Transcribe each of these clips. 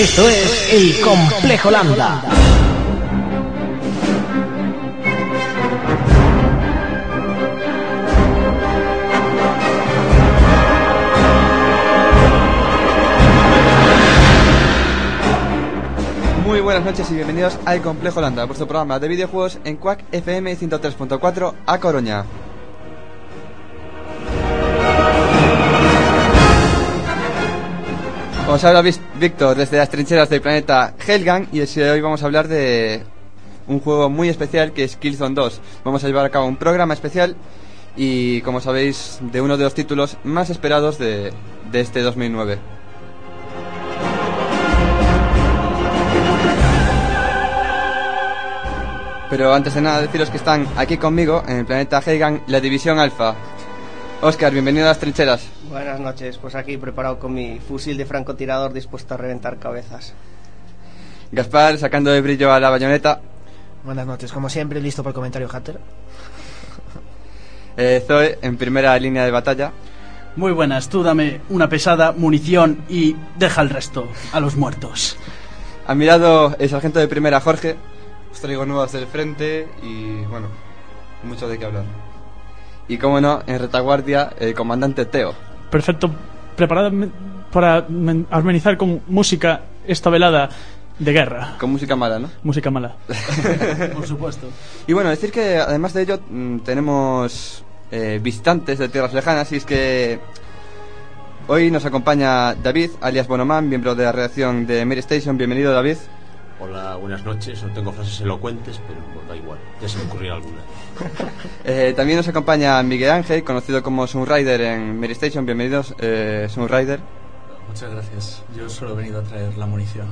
Esto es El Complejo Landa. Muy buenas noches y bienvenidos al Complejo Landa, vuestro programa de videojuegos en Quack FM 103.4 a Coruña. Os habla Víctor desde las trincheras del planeta Helgan y hoy vamos a hablar de un juego muy especial que es Killzone 2. Vamos a llevar a cabo un programa especial y, como sabéis, de uno de los títulos más esperados de este 2009. Pero antes de nada deciros que están aquí conmigo en el planeta Helgan la División Alfa. Óscar, bienvenido a las trincheras. Buenas noches, pues aquí preparado con mi fusil de francotirador dispuesto a reventar cabezas. Gaspar, sacando de brillo a la bayoneta. Buenas noches, como siempre, listo para el comentario hater. Zoe, en primera línea de batalla. Muy buenas, tú dame una pesada, munición y deja el resto a los muertos. A mi lado el sargento de primera, Jorge. Os traigo nuevas del frente y, bueno, mucho de qué hablar. Y, como no, en retaguardia, el comandante Teo. Perfecto, preparado para amenizar con música esta velada de guerra. Con música mala, ¿no? Música mala. Por supuesto. Y bueno, decir que además de ello tenemos visitantes de tierras lejanas, y es que hoy nos acompaña David, alias Bonoman, miembro de la redacción de Mary Station. Bienvenido, David. Hola, buenas noches. No tengo frases elocuentes, pero bueno, da igual, ya se me ocurrirá alguna. También nos acompaña Miguel Ángel, conocido como Sunrider en Mary Station. Bienvenidos, Sunrider. Muchas gracias. Yo solo he venido a traer la munición.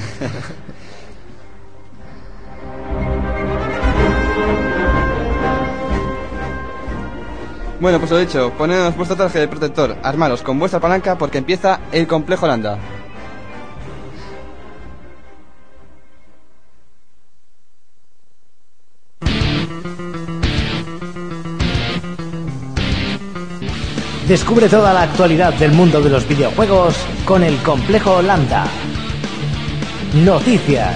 Bueno, pues lo dicho, ponednos vuestro traje de protector, armaros con vuestra palanca porque empieza el Complejo Landa. Descubre toda la actualidad del mundo de los videojuegos con El Complejo Landa. Noticias.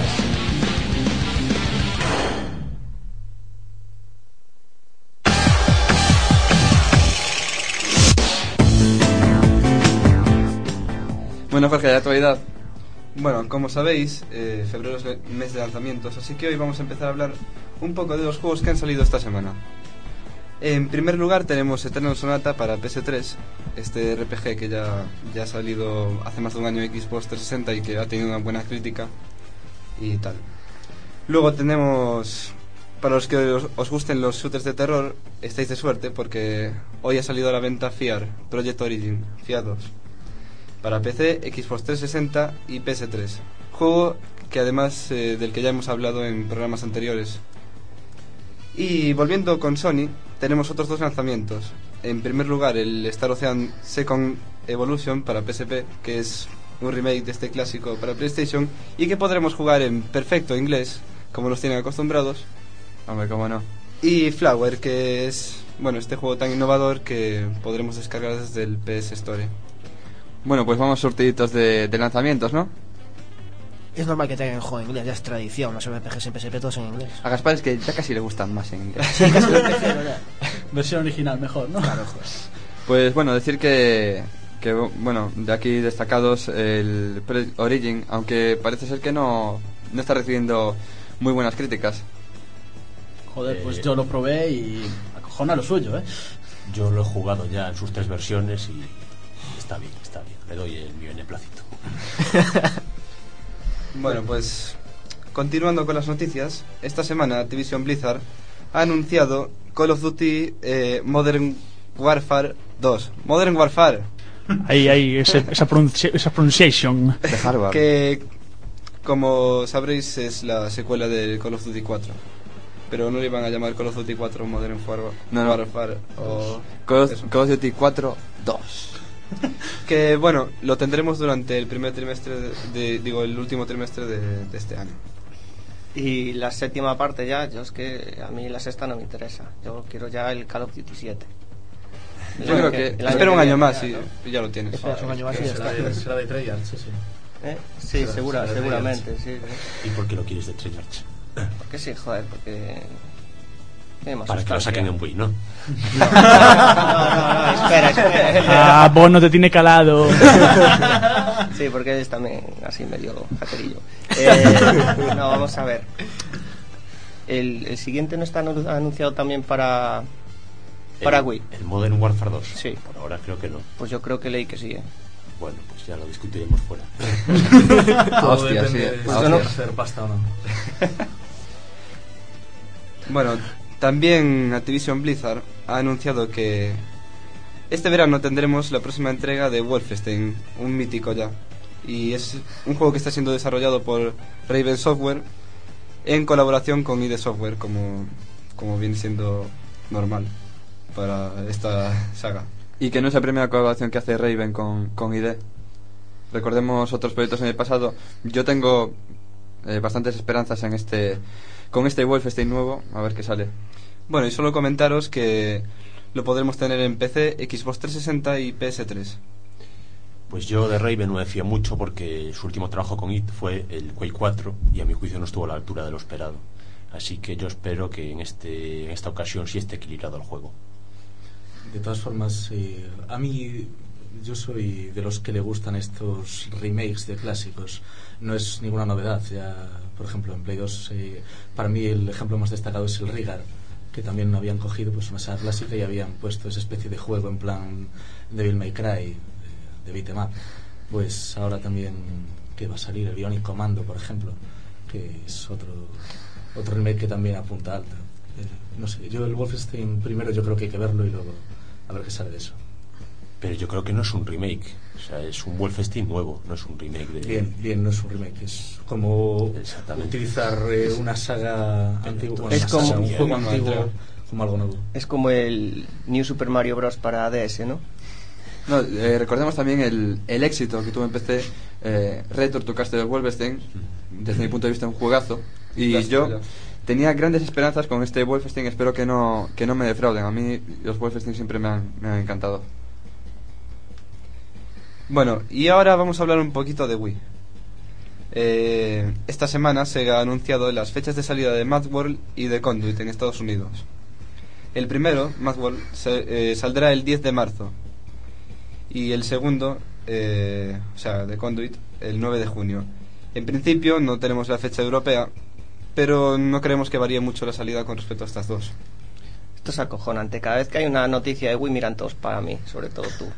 Bueno, Jorge, de actualidad. Bueno, como sabéis, febrero es el mes de lanzamientos, así que hoy vamos a empezar a hablar un poco de los juegos que han salido esta semana. En primer lugar tenemos Eternal Sonata para PS3, este RPG que ya ha salido hace más de un año en Xbox 360 y que ha tenido una buena crítica y tal. Luego tenemos, para los que os gusten los shooters de terror, estáis de suerte porque hoy ha salido a la venta FIAR, Project Origin, FIAR 2, para PC, Xbox 360 y PS3. Juego que además del que ya hemos hablado en programas anteriores. Y volviendo con Sony, tenemos otros dos lanzamientos. En primer lugar, el Star Ocean Second Evolution para PSP, que es un remake de este clásico para PlayStation y que podremos jugar en perfecto inglés, como nos tienen acostumbrados. Hombre, cómo no. Y Flower, que es, bueno, este juego tan innovador que podremos descargar desde el PS Store. Bueno, pues vamos surtiditos de lanzamientos, ¿no? Es normal que tengan juego en inglés, ya es tradición, los RPGs en PSP todos en inglés. A Gaspar es que ya casi le gustan más en inglés. Sí, casi lo prefiero ya. Versión original mejor, ¿no? Claro, joder. Pues bueno, decir que bueno, de aquí destacados el Origin, aunque parece ser que no está recibiendo muy buenas críticas. Joder, pues yo lo probé y acojona lo suyo, ¿eh? Yo lo he jugado ya en sus 3 versiones y está bien. Le doy el mío beneplácito. Bueno, pues continuando con las noticias, esta semana Activision Blizzard ha anunciado Call of Duty Modern Warfare 2. Modern Warfare. Ahí, esa pronunciation. De Harvard. Que, como sabréis, es la secuela de Call of Duty 4. Pero no le iban a llamar Call of Duty 4 Modern Warfare o Call of Duty 4 2. Que bueno, lo tendremos durante el primer trimestre el último trimestre de este año. Y la séptima parte ya, yo es que a mí la sexta no me interesa. Yo quiero ya el Call of Duty 7. Yo creo que espera un año más y ya lo tienes. Un año más y ya está. Será de Treyarch, sí. Sí, seguramente, sí. ¿Y por qué lo quieres de Treyarch? Porque sí, joder, porque... Para que lo saquen en Wii, ¿no? No, espera. Ah, vos no te tiene calado. Sí, porque es también así medio jaterillo. No, vamos a ver. El siguiente no está anunciado también para Wii. ¿El Modern Warfare 2? Sí. Por ahora creo que no. Pues yo creo que leí que sí. Bueno, pues ya lo discutiremos fuera. Todo Hostia, depende sí. de Pues si yo no- hacer pasta o no. Bueno, también Activision Blizzard ha anunciado que este verano tendremos la próxima entrega de Wolfenstein, un mítico ya. Y es un juego que está siendo desarrollado por Raven Software en colaboración con ID Software, como viene siendo normal para esta saga. Y que no es la primera colaboración que hace Raven con ID. Recordemos otros proyectos en el pasado. Yo tengo bastantes esperanzas con este Wolfenstein nuevo, a ver qué sale. Bueno, y solo comentaros que lo podremos tener en PC, Xbox 360 y PS3. Pues yo de Raven no me fío mucho porque su último trabajo con IT fue el Quake 4 y a mi juicio no estuvo a la altura de lo esperado. Así que yo espero que en esta ocasión sí esté equilibrado el juego. De todas formas, a mí yo soy de los que le gustan estos remakes de clásicos. No es ninguna novedad. Ya, por ejemplo, en Play 2, para mí el ejemplo más destacado es el Rigar, que también habían cogido pues una saga clásica y habían puesto esa especie de juego en plan Devil May Cry, de beat 'em up. Pues ahora también que va a salir el Bionic Commando, por ejemplo, que es otro remake que también apunta alto. No sé, yo el Wolfenstein primero yo creo que hay que verlo y luego a ver qué sale de eso. Pero yo creo que no es un remake, o sea, es un Wolfenstein nuevo, no es un remake de... Bien, no es un remake, es como Exactamente. utilizar una saga antigua, Es como un juego una antiguo entrega. como algo nuevo. Es como el New Super Mario Bros. Para DS, ¿no? No, recordemos también el éxito que tuvo en PC Return to Castle Wolfenstein, desde mi punto de vista un juegazo, y yo tenía grandes esperanzas con este Wolfenstein. Espero que no me defrauden. A mí los Wolfenstein siempre me han encantado. Bueno, y ahora vamos a hablar un poquito de Wii. Esta semana se ha anunciado las fechas de salida de Mad World y de Conduit en Estados Unidos. El primero, Mad World, saldrá el 10 de marzo. Y el segundo, o sea, de Conduit, el 9 de junio. En principio no tenemos la fecha europea, pero no creemos que varíe mucho la salida con respecto a estas dos. Esto es acojonante. Cada vez que hay una noticia de Wii miran todos para mí, sobre todo tú.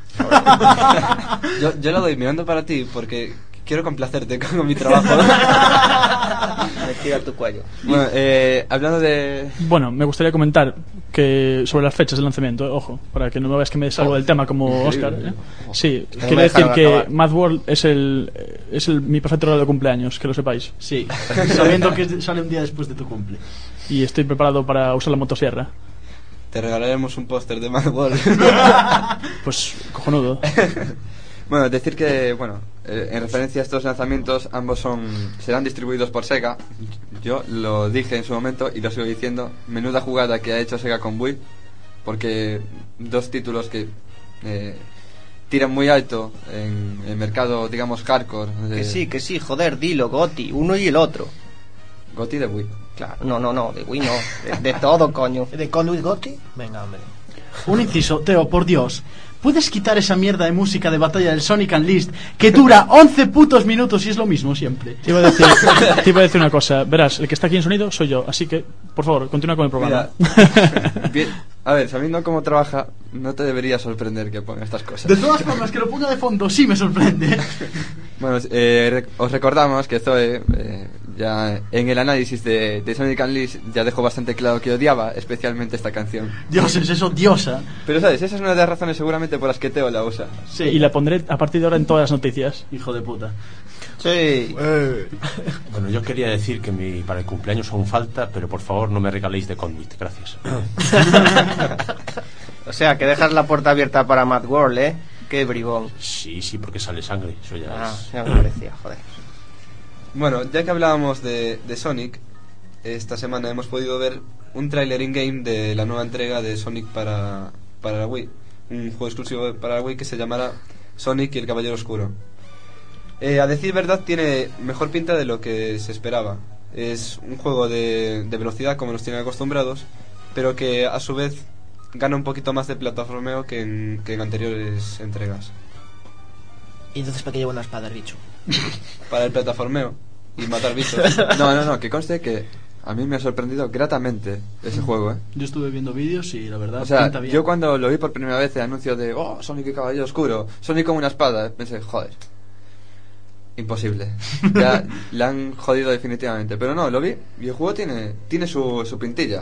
Yo la doy mirando para ti porque quiero complacerte con mi trabajo. Me tira tu cuello. Bueno, hablando de... Bueno, me gustaría comentar que sobre las fechas de lanzamiento, ojo, para que no me veas que me salgo del tema como Oscar. Sí, No quiero me decir dejaron que acabar. Mad World es mi perfecto regalo de cumpleaños, que lo sepáis. Sí, sabiendo que sale un día después de tu cumple. Y estoy preparado para usar la motosierra. Te regalaremos un póster de Mad World. Pues cojonudo. Bueno, decir que, en referencia a estos lanzamientos, ambos serán distribuidos por Sega. Yo lo dije en su momento y lo sigo diciendo. Menuda jugada que ha hecho Sega con Wii, porque dos títulos que tiran muy alto en el mercado, digamos, hardcore. Que sí, joder, dilo, Goti, uno y el otro. GOTY de Wii. Claro, no, de Wii no, de todo, coño. ¿De Conduit Gotti? Venga, hombre. Un inciso, Teo, por Dios. ¿Puedes quitar esa mierda de música de batalla del Sonic Unleashed que dura 11 putos minutos y es lo mismo siempre? Te iba a decir una cosa. Verás, el que está aquí en sonido soy yo. Así que, por favor, continúa con el programa. Bien, a ver, sabiendo cómo trabaja, no te debería sorprender que ponga estas cosas. De todas formas, que lo ponga de fondo sí me sorprende. Bueno, os recordamos que Zoe ya en el análisis de Sonic Unleashed ya dejó bastante claro que odiaba especialmente esta canción. Dioses, es odiosa. Pero sabes, esa es una de las razones seguramente por las que Teo la usa. Sí. Y la pondré a partir de ahora en todas las noticias. Hijo de puta. Sí. Bueno, yo quería decir que para el cumpleaños aún falta, pero por favor no me regaléis de Conduit, gracias. O sea, que dejas la puerta abierta para Mad World, ¿eh? Qué bribón. Sí, porque sale sangre, eso ya es... Ya me parecía, joder. Bueno, ya que hablábamos de Sonic, esta semana hemos podido ver un tráiler in-game de la nueva entrega de Sonic para la Wii. Un juego exclusivo para la Wii que se llamará Sonic y el Caballero Oscuro. A decir verdad, tiene mejor pinta de lo que se esperaba. Es un juego de velocidad como nos tienen acostumbrados, pero que a su vez gana un poquito más de plataformeo que en anteriores entregas. Y entonces, ¿para qué lleva una espada el bicho? Para el plataformeo y matar bichos. No, que conste que a mí me ha sorprendido gratamente ese juego, ¿eh? Yo estuve viendo vídeos y la verdad O sea, pinta bien. yo cuando lo vi por primera vez el anuncio de Sonic y Caballero Oscuro, Sonic como una espada, pensé, joder, imposible. Ya le han jodido definitivamente. Pero no, lo vi y el juego tiene su pintilla.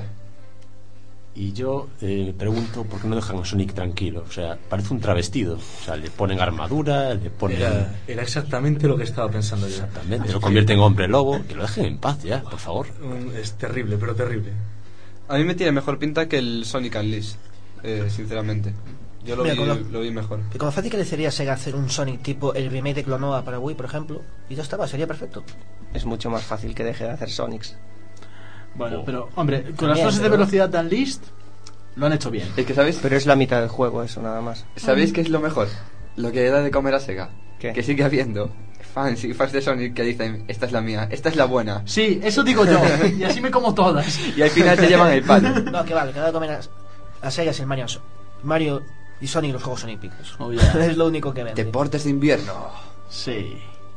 Y yo me pregunto por qué no dejan a Sonic tranquilo. O sea, parece un travestido. O sea, le ponen armadura, le ponen... Era exactamente lo que estaba pensando yo. Exactamente, lo convierte en hombre lobo. Que lo dejen en paz ya, por favor. Es terrible, pero terrible. A mí me tiene mejor pinta que el Sonic Unleashed, sinceramente. Yo lo vi mejor. Y como fácil que le sería Sega hacer un Sonic tipo el remake de Clonoa para Wii, por ejemplo, y ya estaba, sería perfecto. Es mucho más fácil que deje de hacer Sonics. Bueno, pero, hombre, con las fases de velocidad de Unleashed lo han hecho bien. Es que, ¿sabéis? Pero es la mitad del juego eso, nada más. ¿Sabéis qué es lo mejor? Lo que da de comer a Sega. ¿Qué? Que sigue habiendo fans de Sonic que dicen, esta es la mía, esta es la buena. Sí, eso digo yo. Y así me como todas. Y al final se llevan el palo. No, que vale, que da de comer a Sega es el Mario y Sonic, los juegos Sonic Pictures. Oh, yeah. Es lo único que vende. Deportes de invierno. Sí.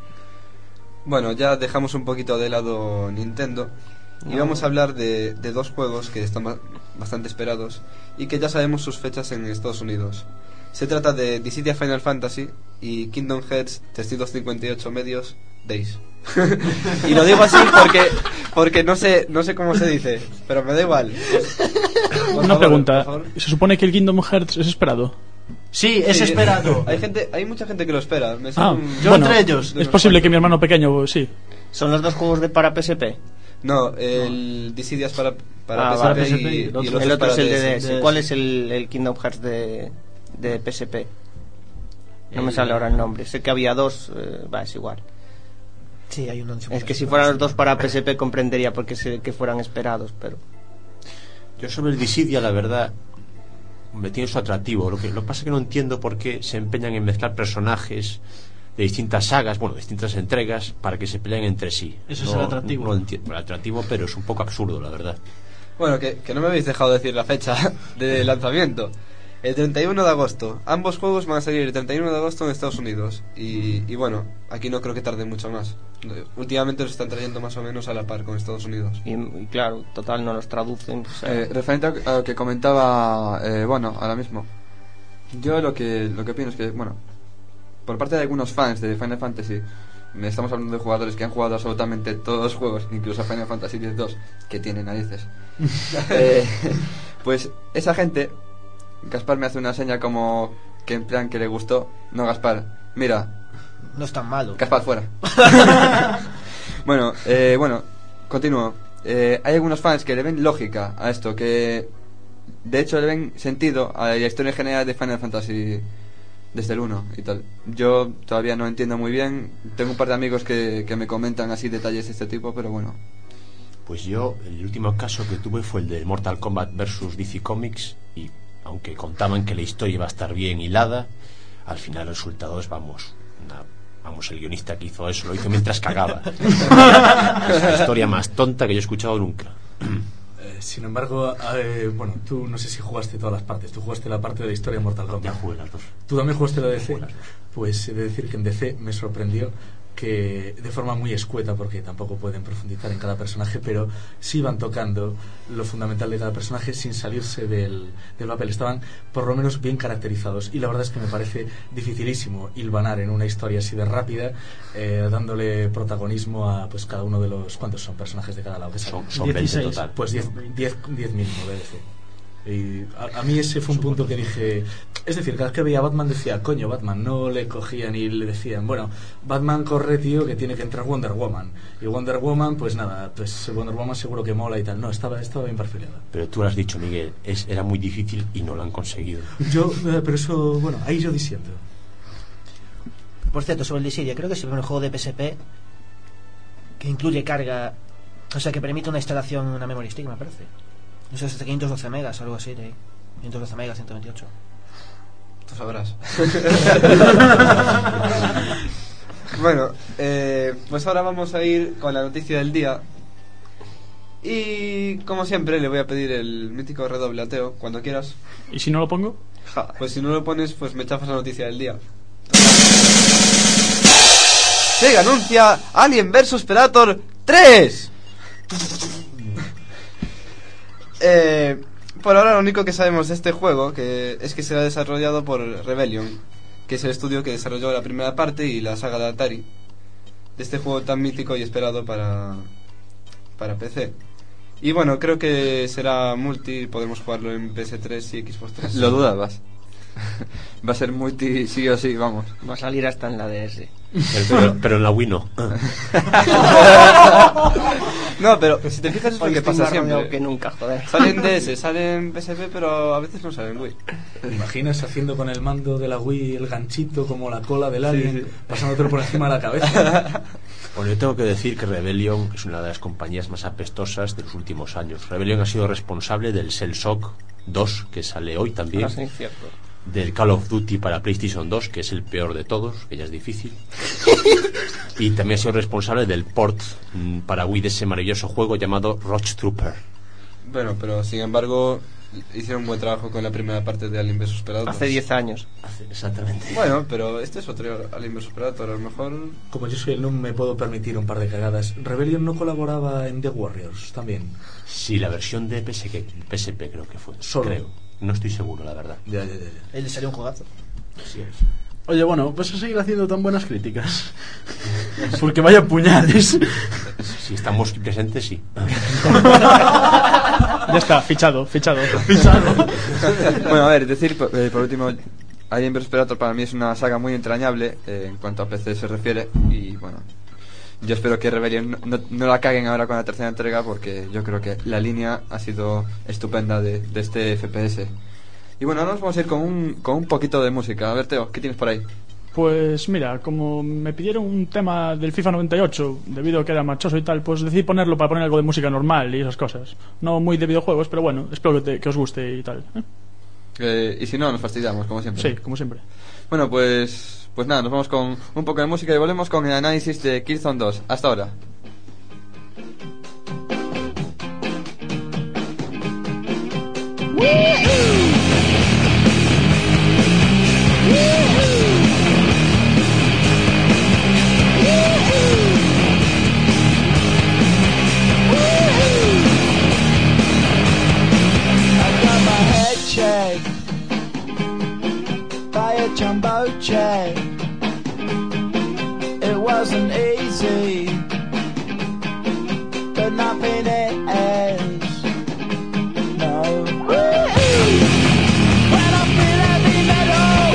Bueno, ya dejamos un poquito de lado Nintendo y vamos a hablar de dos juegos que están bastante esperados y que ya sabemos sus fechas en Estados Unidos. Se trata de Dissidia Final Fantasy y Kingdom Hearts 358 medios Days. Y lo digo así porque no sé cómo se dice, pero me da igual. Una pregunta, ¿se supone que el Kingdom Hearts es esperado? Sí, es esperado. Hay mucha gente que lo espera. Yo bueno, entre ellos. Es posible que mi hermano pequeño, sí. ¿Son los dos juegos para PSP? No, el Dissidia es para vale. PSP y el otro es el de DS. DS. ¿Cuál es el Kingdom Hearts de PSP? No me sale ahora el nombre. Sé que había dos, es igual. Sí, hay uno. Es que si fueran los dos para PSP comprendería por qué que fueran esperados, pero... Yo sobre el Dissidia, la verdad, me tiene su atractivo. Lo que pasa es que no entiendo por qué se empeñan en mezclar personajes de distintas sagas, bueno, distintas entregas, para que se peleen entre sí. Eso es el atractivo. No entiendo el atractivo, pero es un poco absurdo, la verdad. Bueno, que no me habéis dejado decir la fecha de lanzamiento. El 31 de agosto. Ambos juegos van a salir el 31 de agosto en Estados Unidos. Y bueno, aquí no creo que tarde mucho más. Últimamente los están trayendo más o menos a la par con Estados Unidos. Y claro, total, no los traducen. O sea... Referente a lo que comentaba, ahora mismo. Yo lo que opino es que, bueno, por parte de algunos fans de Final Fantasy, estamos hablando de jugadores que han jugado absolutamente todos los juegos, incluso Final Fantasy X-2, que tienen narices. Pues esa gente... Gaspar me hace una seña como que en plan que le gustó. No, Gaspar, mira, no es tan malo. Gaspar, fuera. Bueno, continúo. Hay algunos fans que le ven lógica a esto, que de hecho le ven sentido a la historia general de Final Fantasy desde el 1 y tal. Yo todavía no entiendo muy bien. Tengo un par de amigos que me comentan así detalles de este tipo, pero bueno. Pues yo, el último caso que tuve fue el de Mortal Kombat vs DC Comics, y aunque contaban que la historia iba a estar bien hilada, al final el resultado es, el guionista que hizo eso lo hizo mientras cagaba. Es la historia más tonta que yo he escuchado nunca. Sin embargo, tú no sé si jugaste todas las partes. Tú jugaste la parte de la historia de Mortal Kombat. Ya jugué las dos. ¿Tú también jugaste la de DC? Pues he de decir que en DC me sorprendió que de forma muy escueta, porque tampoco pueden profundizar en cada personaje, pero sí van tocando lo fundamental de cada personaje sin salirse del papel. Estaban por lo menos bien caracterizados, y la verdad es que me parece dificilísimo hilvanar en una historia así de rápida, dándole protagonismo a pues cada uno de los... ¿Cuántos son personajes de cada lado? Son 20 total. Pues 10 mínimo de DC. Y a mí ese fue un punto que dije, es decir, cada vez que veía a Batman decía, coño, Batman, no le cogían y le decían, bueno, Batman corre, tío, que tiene que entrar Wonder Woman, y Wonder Woman, pues nada, pues Wonder Woman seguro que mola y tal. No, estaba bien perfilada. Pero tú lo has dicho, Miguel, era muy difícil y no lo han conseguido. Pero eso, bueno, ahí yo disiento. Por cierto, sobre el Dissidia, creo que es el primer juego de PSP que incluye carga, o sea, que permite una instalación en una memory stick, me parece. No sé, hasta 512 megas, algo así, de 512 megas, 128. Tú sabrás. Bueno, pues ahora vamos a ir con la noticia del día. Y como siempre le voy a pedir el mítico redoble a Teo, cuando quieras. ¿Y si no lo pongo? Pues si no lo pones, pues me chafas la noticia del día. Sega anuncia Alien vs Predator 3. Por ahora lo único que sabemos de este juego es que será desarrollado por Rebellion, que es el estudio que desarrolló la primera parte y la saga de Atari de este juego tan mítico y esperado para PC. Y bueno, creo que será multi, podemos jugarlo en PS3 y Xbox 3. Lo dudabas. Va a ser multi sí o sí, vamos. Va a salir hasta en la DS. Pero en la Wii no. No, pero si te fijas es lo que pasa siempre. Que nunca, joder. Salen DS, salen PSP, pero a veces no salen Wii. ¿Te imaginas haciendo con el mando de la Wii el ganchito como la cola del alien, pasándotelo por encima de la cabeza? Bueno, yo tengo que decir que Rebellion es una de las compañías más apestosas de los últimos años. Rebellion ha sido responsable del Cell Shock 2, que sale hoy también. Sí, cierto. Del Call of Duty para PlayStation 2, que es el peor de todos, que ya es difícil. Y también ha sido responsable del port para Wii de ese maravilloso juego llamado Roach Trooper. Bueno, pero sin embargo hicieron un buen trabajo con la primera parte de Alien vs Predator. Hace 10 años. Exactamente. Bueno, pero este es otro Alien vs Predator, a lo mejor. Como yo soy el NUM, me puedo permitir un par de cagadas. ¿Rebellion no colaboraba en The Warriors también? Sí, la versión de PSP creo que fue. Solo. Creo. No estoy seguro, la verdad. Ya. Él le salió un juegazo. Así es. Oye, bueno, ¿vas a seguir haciendo tan buenas críticas? Porque vaya puñales. Si estamos presentes, sí. Ya está, fichado. Bueno, a ver, decir por último, Alien vs Predator para mí es una saga muy entrañable en cuanto a PC se refiere. Y bueno, yo espero que Rebellion no la caguen ahora con la tercera entrega, porque yo creo que la línea ha sido estupenda de este FPS. Y bueno, ahora nos vamos a ir con un poquito de música. A ver, Teo, ¿qué tienes por ahí? Pues mira, como me pidieron un tema del FIFA 98, debido a que era marchoso y tal, pues decidí ponerlo para poner algo de música normal y esas cosas. No muy de videojuegos, pero bueno, espero que os guste y tal. Y si no, nos fastidiamos, como siempre. Sí, como siempre. Bueno, pues nada, nos vamos con un poco de música y volvemos con el análisis de Killzone 2. Hasta ahora. By a jumbo jet, it wasn't easy, but nothing is. No. When I feel heavy metal,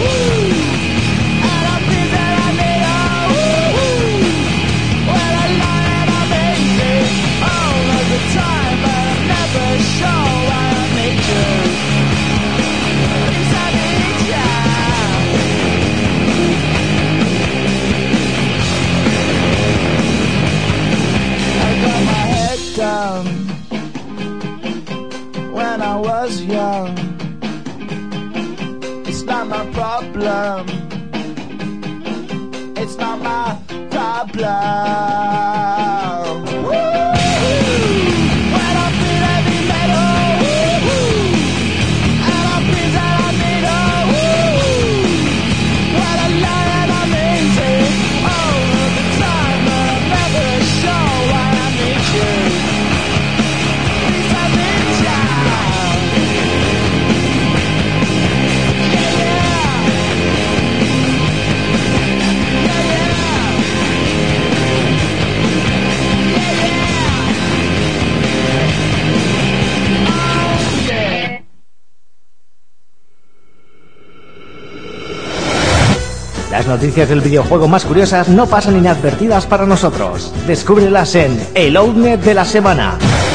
and I feel that I need when I lie and I'm easy all of the time, but I'm never sure why I need you. Down when I was young, it's not my problem, it's not my problem. When I feel heavy metal, and I feel that I need when I lie and I'm easy all of the time, but I'm never sure why I need you. Las noticias del videojuego más curiosas no pasan inadvertidas para nosotros. Descúbrelas en el Outnet de la semana.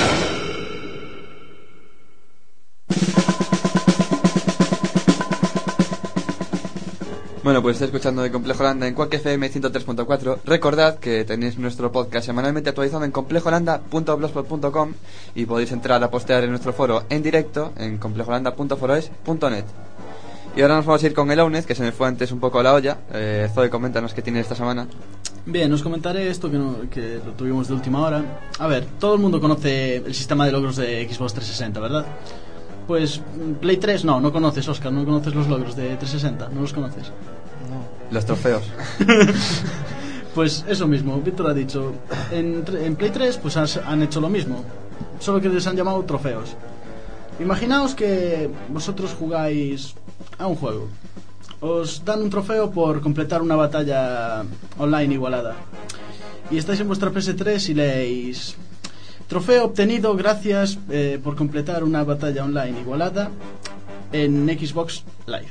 Bueno, pues estáis escuchando de Complejo Holanda en Quack FM 103.4. Recordad que tenéis nuestro podcast semanalmente actualizado en complejoholanda.blogspot.com y podéis entrar a postear en nuestro foro en directo en complejoholanda.foroes.net. Y ahora nos vamos a ir con el Owned, que se me fue antes un poco la olla. Zoe, coméntanos qué tiene esta semana. Bien, os comentaré esto que lo tuvimos de última hora. A ver, todo el mundo conoce el sistema de logros de Xbox 360, ¿verdad? Pues Play 3 no conoces, Oscar, no conoces los logros de 360, no los conoces. Los trofeos. Pues eso mismo, Víctor ha dicho. En Play 3 pues han hecho lo mismo, solo que les han llamado trofeos. Imaginaos que vosotros jugáis a un juego. Os dan un trofeo por completar una batalla online igualada. Y estáis en vuestra PS3 y leéis: trofeo obtenido gracias por completar una batalla online igualada en Xbox Live.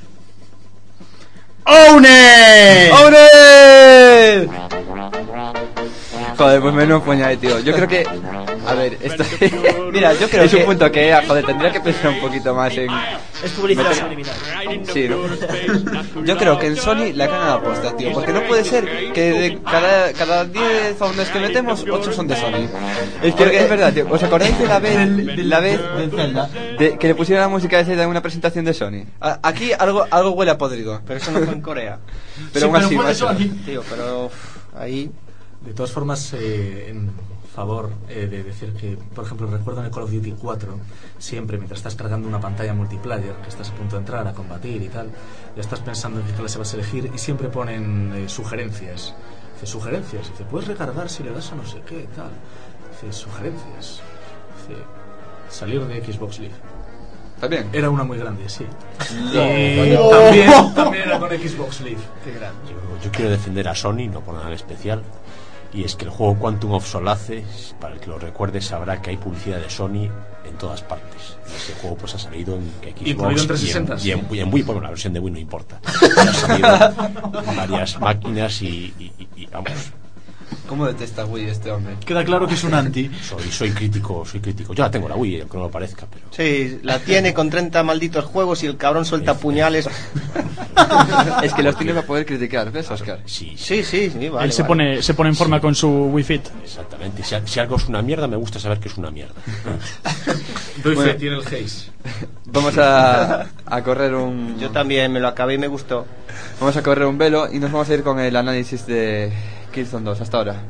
¡Owned! ¡Owned! Joder, pues menos puñal, tío. Yo creo que... A ver, esto... Mira, yo creo que... Es un punto que, joder, tendría que pensar un poquito más en... Es publicidad subliminal. Sí, ¿no? Yo creo que en Sony la cagan a posta, tío. Porque no puede ser que de cada 10 Owneds que metemos, 8 son de Sony. Es que es verdad, tío. ¿Os acordáis de la vez que le pusieron la música de Zelda en una presentación de Sony? Aquí algo huele a podrido. Pero eso no fue en Corea. Pero aún así, macho. Tío, pero ahí... De todas formas, en favor de decir que, por ejemplo, recuerdo en el Call of Duty 4, siempre mientras estás cargando una pantalla multiplayer, que estás a punto de entrar a combatir y tal, ya estás pensando en qué clase vas a elegir y siempre ponen sugerencias. Dice, sugerencias, dice, puedes recargar si le das a no sé qué, tal. Dice, sugerencias. Dice, salir de Xbox Live. ¿Está bien? Era una muy grande, sí. No. También era con Xbox Live. Qué grande. Yo quiero defender a Sony, no por nada en especial. Y es que el juego Quantum of Solace, para el que lo recuerde, sabrá que hay publicidad de Sony en todas partes. Y ese juego pues ha salido en Xbox incluido en 360, y en Wii, bueno, la versión de Wii no importa. Ha salido en varias máquinas y vamos. ¿Cómo detesta Wii este hombre? Queda claro que es un anti. Soy crítico. Yo la tengo la Wii, aunque no lo parezca, pero... Sí, la tiene con 30 malditos juegos y el cabrón suelta puñales. Es que los tiene para poder criticar, ¿ves, Oscar? Sí, vale, Él se pone en forma con su Wii Fit. Exactamente. Si algo es una mierda, me gusta saber que es una mierda. Doy fe, tiene el Haze. Vamos a correr un... Yo también me lo acabé y me gustó. Vamos a correr un velo y nos vamos a ir con el análisis de Killzone 2 hasta ahora.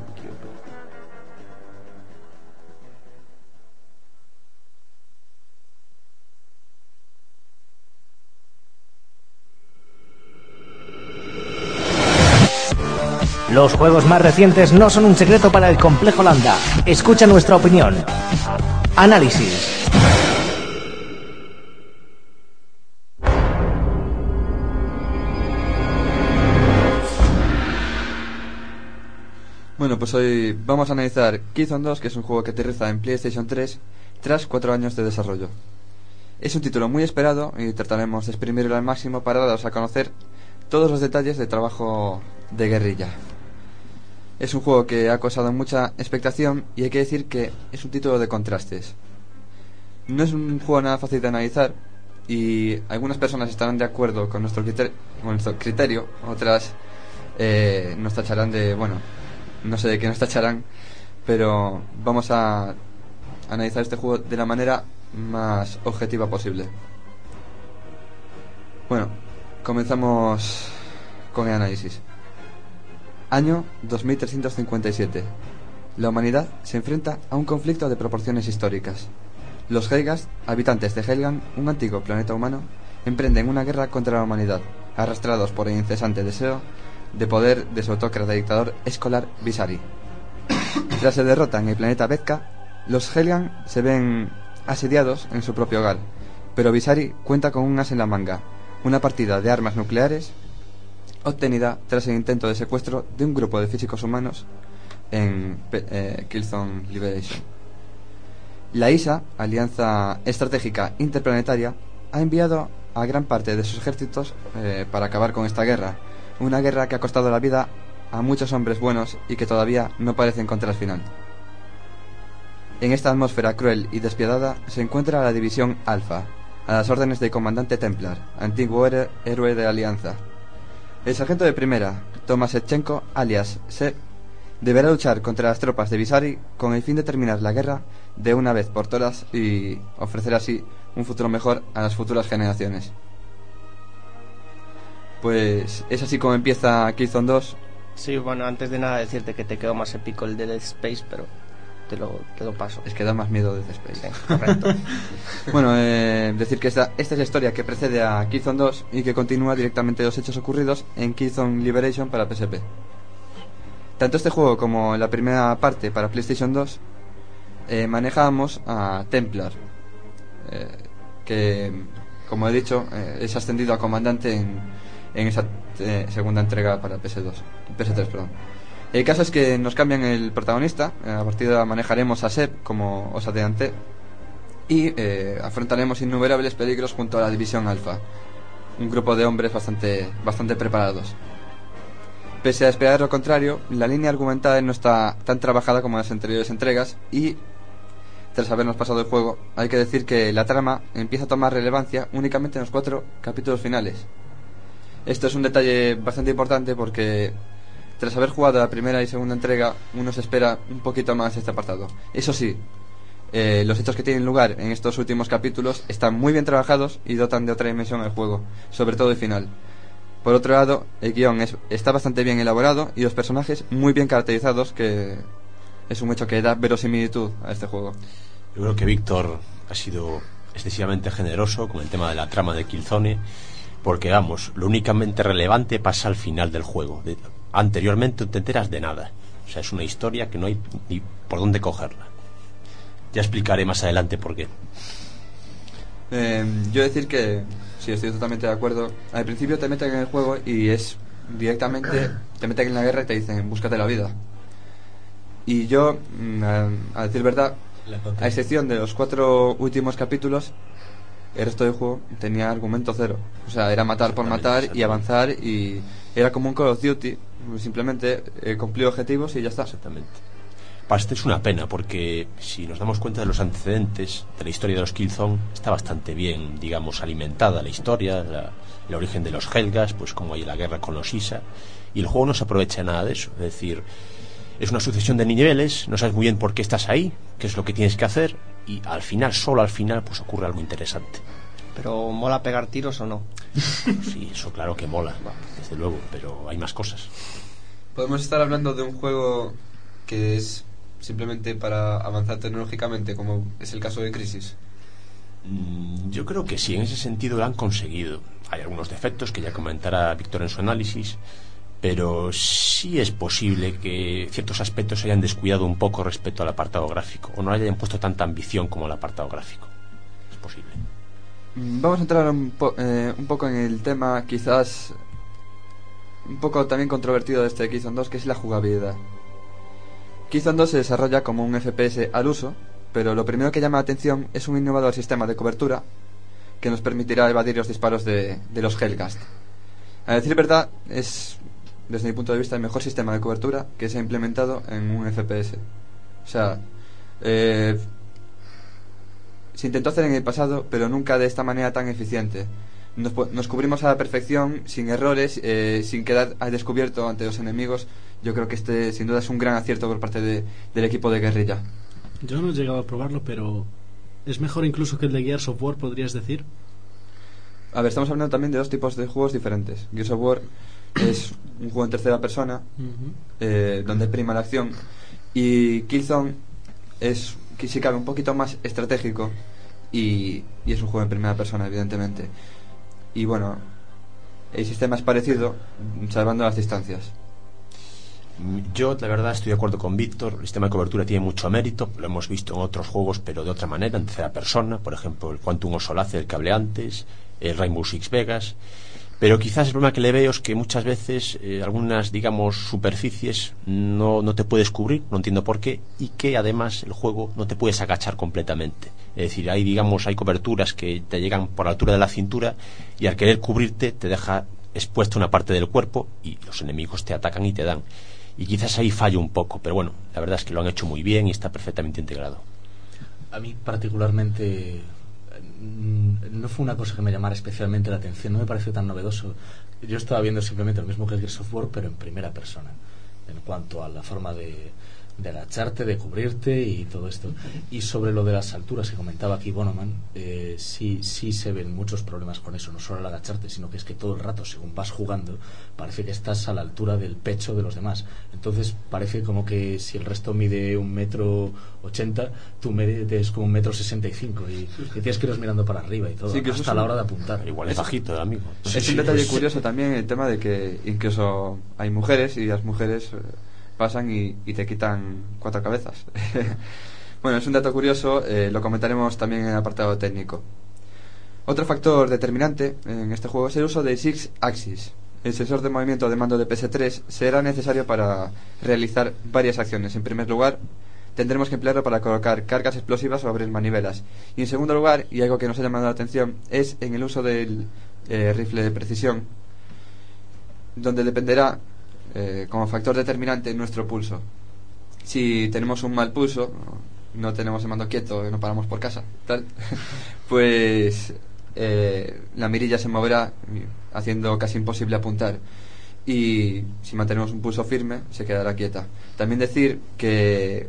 Los juegos más recientes no son un secreto para el complejo Lambda. Escucha nuestra opinión. Análisis. Bueno, pues hoy vamos a analizar Killzone 2, que es un juego que aterriza en PlayStation 3 tras 4 años de desarrollo. Es un título muy esperado y trataremos de exprimirlo al máximo para daros a conocer todos los detalles del trabajo de Guerrilla. Es un juego que ha causado mucha expectación y hay que decir que es un título de contrastes. No es un juego nada fácil de analizar y algunas personas estarán de acuerdo con nuestro criterio, otras nos tacharán de, bueno, no sé de qué nos tacharán, pero vamos a analizar este juego de la manera más objetiva posible. Bueno, comenzamos con el análisis. Año 2357. La humanidad se enfrenta a un conflicto de proporciones históricas. Los Helghast, habitantes de Helghan, un antiguo planeta humano, emprenden una guerra contra la humanidad, arrastrados por el incesante deseo de poder de su autócrata dictador escolar Visari. Tras su derrota en el planeta Bethka, los Helghan se ven asediados en su propio hogar, pero Visari cuenta con un as en la manga, una partida de armas nucleares obtenida tras el intento de secuestro de un grupo de físicos humanos en Killzone Liberation. La ISA, Alianza Estratégica Interplanetaria, ha enviado a gran parte de sus ejércitos para acabar con esta guerra, una guerra que ha costado la vida a muchos hombres buenos y que todavía no parece encontrar el final. En esta atmósfera cruel y despiadada se encuentra la División Alpha, a las órdenes del comandante Templar, antiguo héroe de la Alianza. El sargento de primera, Tomás Shevchenko, alias Seb, deberá luchar contra las tropas de Visari con el fin de terminar la guerra de una vez por todas y ofrecer así un futuro mejor a las futuras generaciones. Pues es así como empieza Killzone 2. Sí, bueno, antes de nada decirte que te quedó más épico el de Dead Space, pero te lo paso. Es que da más miedo Dead Space. Sí, correcto. Bueno, decir que esta es la historia que precede a Killzone 2 y que continúa directamente los hechos ocurridos en Killzone Liberation para PSP. Tanto este juego como la primera parte para PlayStation 2 manejábamos a Templar, que, como he dicho, es ascendido a comandante en esa segunda entrega para PS3, perdón. El caso es que nos cambian el protagonista. A partir de ahora manejaremos a Seb, como os adelanté, y afrontaremos innumerables peligros junto a la División Alpha, un grupo de hombres bastante preparados. Pese a esperar lo contrario, la línea argumental no está tan trabajada como en las anteriores entregas, y tras habernos pasado el juego, hay que decir que la trama empieza a tomar relevancia únicamente en los 4 capítulos finales. Esto es un detalle bastante importante porque tras haber jugado la primera y segunda entrega, uno se espera un poquito más este apartado. Eso sí, los hechos que tienen lugar en estos últimos capítulos están muy bien trabajados y dotan de otra dimensión al juego, sobre todo el final. Por otro lado, el guión está bastante bien elaborado y los personajes muy bien caracterizados, que es un hecho que da verosimilitud a este juego. Yo creo que Víctor ha sido excesivamente generoso con el tema de la trama de Killzone, porque vamos, lo únicamente relevante pasa al final del juego. Anteriormente no te enteras de nada. O sea, es una historia que no hay ni por dónde cogerla. Ya explicaré más adelante por qué. Yo decir que sí, estoy totalmente de acuerdo. Al principio te meten en el juego y es directamente, te meten en la guerra y te dicen búscate la vida. Y yo, a decir verdad, a excepción de los 4 últimos capítulos, el resto del juego tenía argumento cero. O sea, era matar por matar y avanzar, y era como un Call of Duty. Simplemente cumplir objetivos y ya está. Exactamente. Para este es una pena, porque si nos damos cuenta de los antecedentes de la historia de los Killzone, está bastante bien, digamos, alimentada la historia, el origen de los Helgas, pues como hay la guerra con los Isa, y el juego no se aprovecha de nada de eso. Es decir, es una sucesión de niveles, no sabes muy bien por qué estás ahí, qué es lo que tienes que hacer, y al final, solo al final, pues ocurre algo interesante. ¿Pero mola pegar tiros o no? Sí, eso claro que mola, desde luego, pero hay más cosas. Podemos estar hablando de un juego que es simplemente para avanzar tecnológicamente, como es el caso de Crisis. Yo creo que sí, en ese sentido lo han conseguido. Hay algunos defectos que ya comentará Víctor en su análisis, pero sí es posible que ciertos aspectos se hayan descuidado un poco respecto al apartado gráfico, o no hayan puesto tanta ambición como el apartado gráfico. Es posible. Vamos a entrar un poco en el tema quizás un poco también controvertido de este Killzone 2, que es la jugabilidad. Killzone 2 se desarrolla como un FPS al uso, pero lo primero que llama la atención es un innovador sistema de cobertura que nos permitirá evadir los disparos de los Hellgast. A decir verdad, es, desde mi punto de vista, el mejor sistema de cobertura que se ha implementado en un FPS. O sea, se intentó hacer en el pasado, pero nunca de esta manera tan eficiente. Nos cubrimos a la perfección, sin errores, sin quedar al descubierto ante los enemigos. Yo creo que este sin duda es un gran acierto por parte del equipo de Guerrilla. Yo no he llegado a probarlo, pero ¿es mejor incluso que el de Gears of War, podrías decir? A ver, estamos hablando también de dos tipos de juegos diferentes. Gears of War es un juego en tercera persona, donde prima la acción, y Killzone es, que sí cabe, un poquito más estratégico, y es un juego en primera persona, evidentemente. Y bueno, el sistema es parecido, salvando las distancias. Yo, la verdad, estoy de acuerdo con Víctor. El sistema de cobertura tiene mucho mérito. Lo hemos visto en otros juegos, pero de otra manera, en tercera persona. Por ejemplo, el Quantum of Solace, el que hablé antes, el Rainbow Six Vegas. Pero quizás el problema que le veo es que muchas veces algunas, digamos, superficies no te puedes cubrir, no entiendo por qué, y que además el juego no te puedes agachar completamente. Es decir, hay coberturas que te llegan por la altura de la cintura, y al querer cubrirte te deja expuesta una parte del cuerpo y los enemigos te atacan y te dan. Y quizás ahí fallo un poco, pero bueno, la verdad es que lo han hecho muy bien y está perfectamente integrado. A mí particularmente no fue una cosa que me llamara especialmente la atención, no me pareció tan novedoso. Yo estaba viendo simplemente lo mismo que el Gears of War, pero en primera persona, en cuanto a la forma de de agacharte, de cubrirte y todo esto. Y sobre lo de las alturas que comentaba aquí Bonoman, sí se ven muchos problemas con eso, no solo al agacharte, sino que es que todo el rato, según vas jugando, parece que estás a la altura del pecho de los demás. Entonces parece como que si el resto mide 1,80 m, tú mides como 1,65 m y tienes que ir mirando para arriba y todo, sí, que hasta a la hora de apuntar. Igual es bajito el amigo. Es un detalle curioso también el tema de que incluso hay mujeres y las mujeres pasan y te quitan 4 cabezas. Bueno, es un dato curioso, lo comentaremos también en el apartado técnico. Otro factor determinante en este juego es el uso de Six Axis. El sensor de movimiento de mando de PS3 será necesario para realizar varias acciones. En primer lugar, tendremos que emplearlo para colocar cargas explosivas o abrir manivelas. Y en segundo lugar, y algo que nos ha llamado la atención, es en el uso del rifle de precisión, donde dependerá como factor determinante nuestro pulso. Si tenemos un mal pulso, no tenemos el mando quieto, no paramos por casa, tal, pues la mirilla se moverá haciendo casi imposible apuntar, y si mantenemos un pulso firme se quedará quieta. También decir que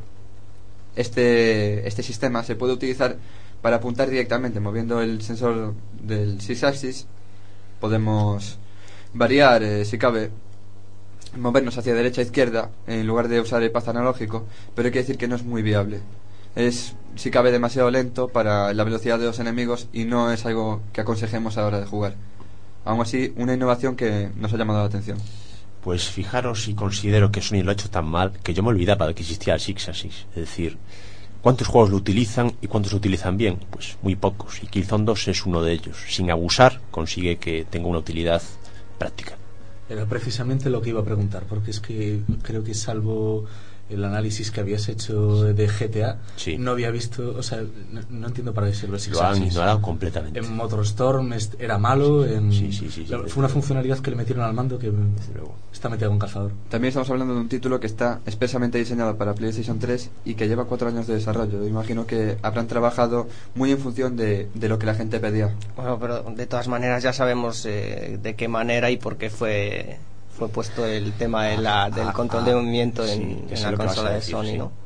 este sistema se puede utilizar para apuntar directamente moviendo el sensor del Six Axis. Podemos variar, si cabe, movernos hacia derecha e izquierda en lugar de usar el pad analógico, pero hay que decir que no es muy viable. Es, si cabe, demasiado lento para la velocidad de los enemigos y no es algo que aconsejemos a la hora de jugar. Aún así, una innovación que nos ha llamado la atención. Pues fijaros, y considero que Sony lo ha hecho tan mal que yo me olvidaba de que existía el Six Axis. Es decir, ¿cuántos juegos lo utilizan y cuántos lo utilizan bien? Pues muy pocos, y Killzone 2 es uno de ellos. Sin abusar, consigue que tenga una utilidad práctica. Era precisamente lo que iba a preguntar, porque es que creo que salvo el análisis que habías hecho de GTA, sí, no había visto, o sea, no entiendo para qué sirve el Six Axis. Axis. Lo han ignorado completamente. En MotorStorm era malo, sí, fue una funcionalidad que le metieron al mando que está metida con calzador. También estamos hablando de un título que está expresamente diseñado para PlayStation 3 y que lleva 4 años de desarrollo. Yo imagino que habrán trabajado muy en función de lo que la gente pedía. Bueno, pero de todas maneras ya sabemos de qué manera y por qué fue puesto el tema del control de movimiento en la consola de Sony, ¿no?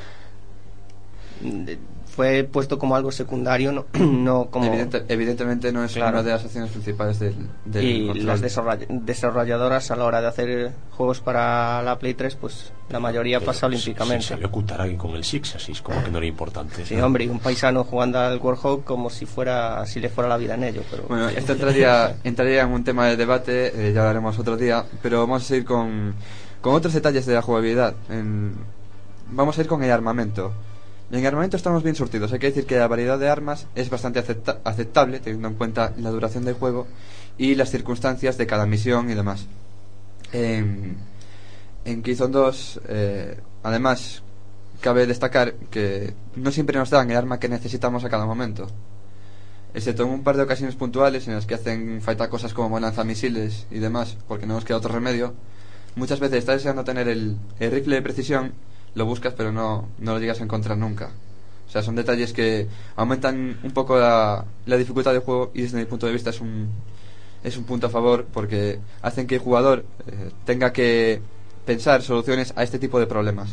Fue puesto como algo secundario, no como... Evidentemente no es una de las acciones principales del y control. las desarrolladoras a la hora de hacer juegos para la Play 3, pues la mayoría pasa olímpicamente. Se salió Kutaragi con el Six Axis, como que no era importante. Sí, hombre, y un paisano jugando al Warhawk como si le fuera la vida en ello. Pero... Bueno, esto entraría en un tema de debate, ya lo haremos otro día, pero vamos a seguir con otros detalles de la jugabilidad. Vamos a ir con el armamento. En armamento estamos bien surtidos. Hay que decir que la variedad de armas es bastante aceptable, teniendo en cuenta la duración del juego y las circunstancias de cada misión y demás. En Killzone 2, además, cabe destacar que no siempre nos dan el arma que necesitamos a cada momento, excepto en un par de ocasiones puntuales en las que hacen falta cosas como lanzamisiles y demás, porque no nos queda otro remedio. Muchas veces estás deseando tener el rifle de precisión, lo buscas pero no lo llegas a encontrar nunca. O sea, son detalles que aumentan un poco la dificultad del juego y desde mi punto de vista es un punto a favor, porque hacen que el jugador tenga que pensar soluciones a este tipo de problemas.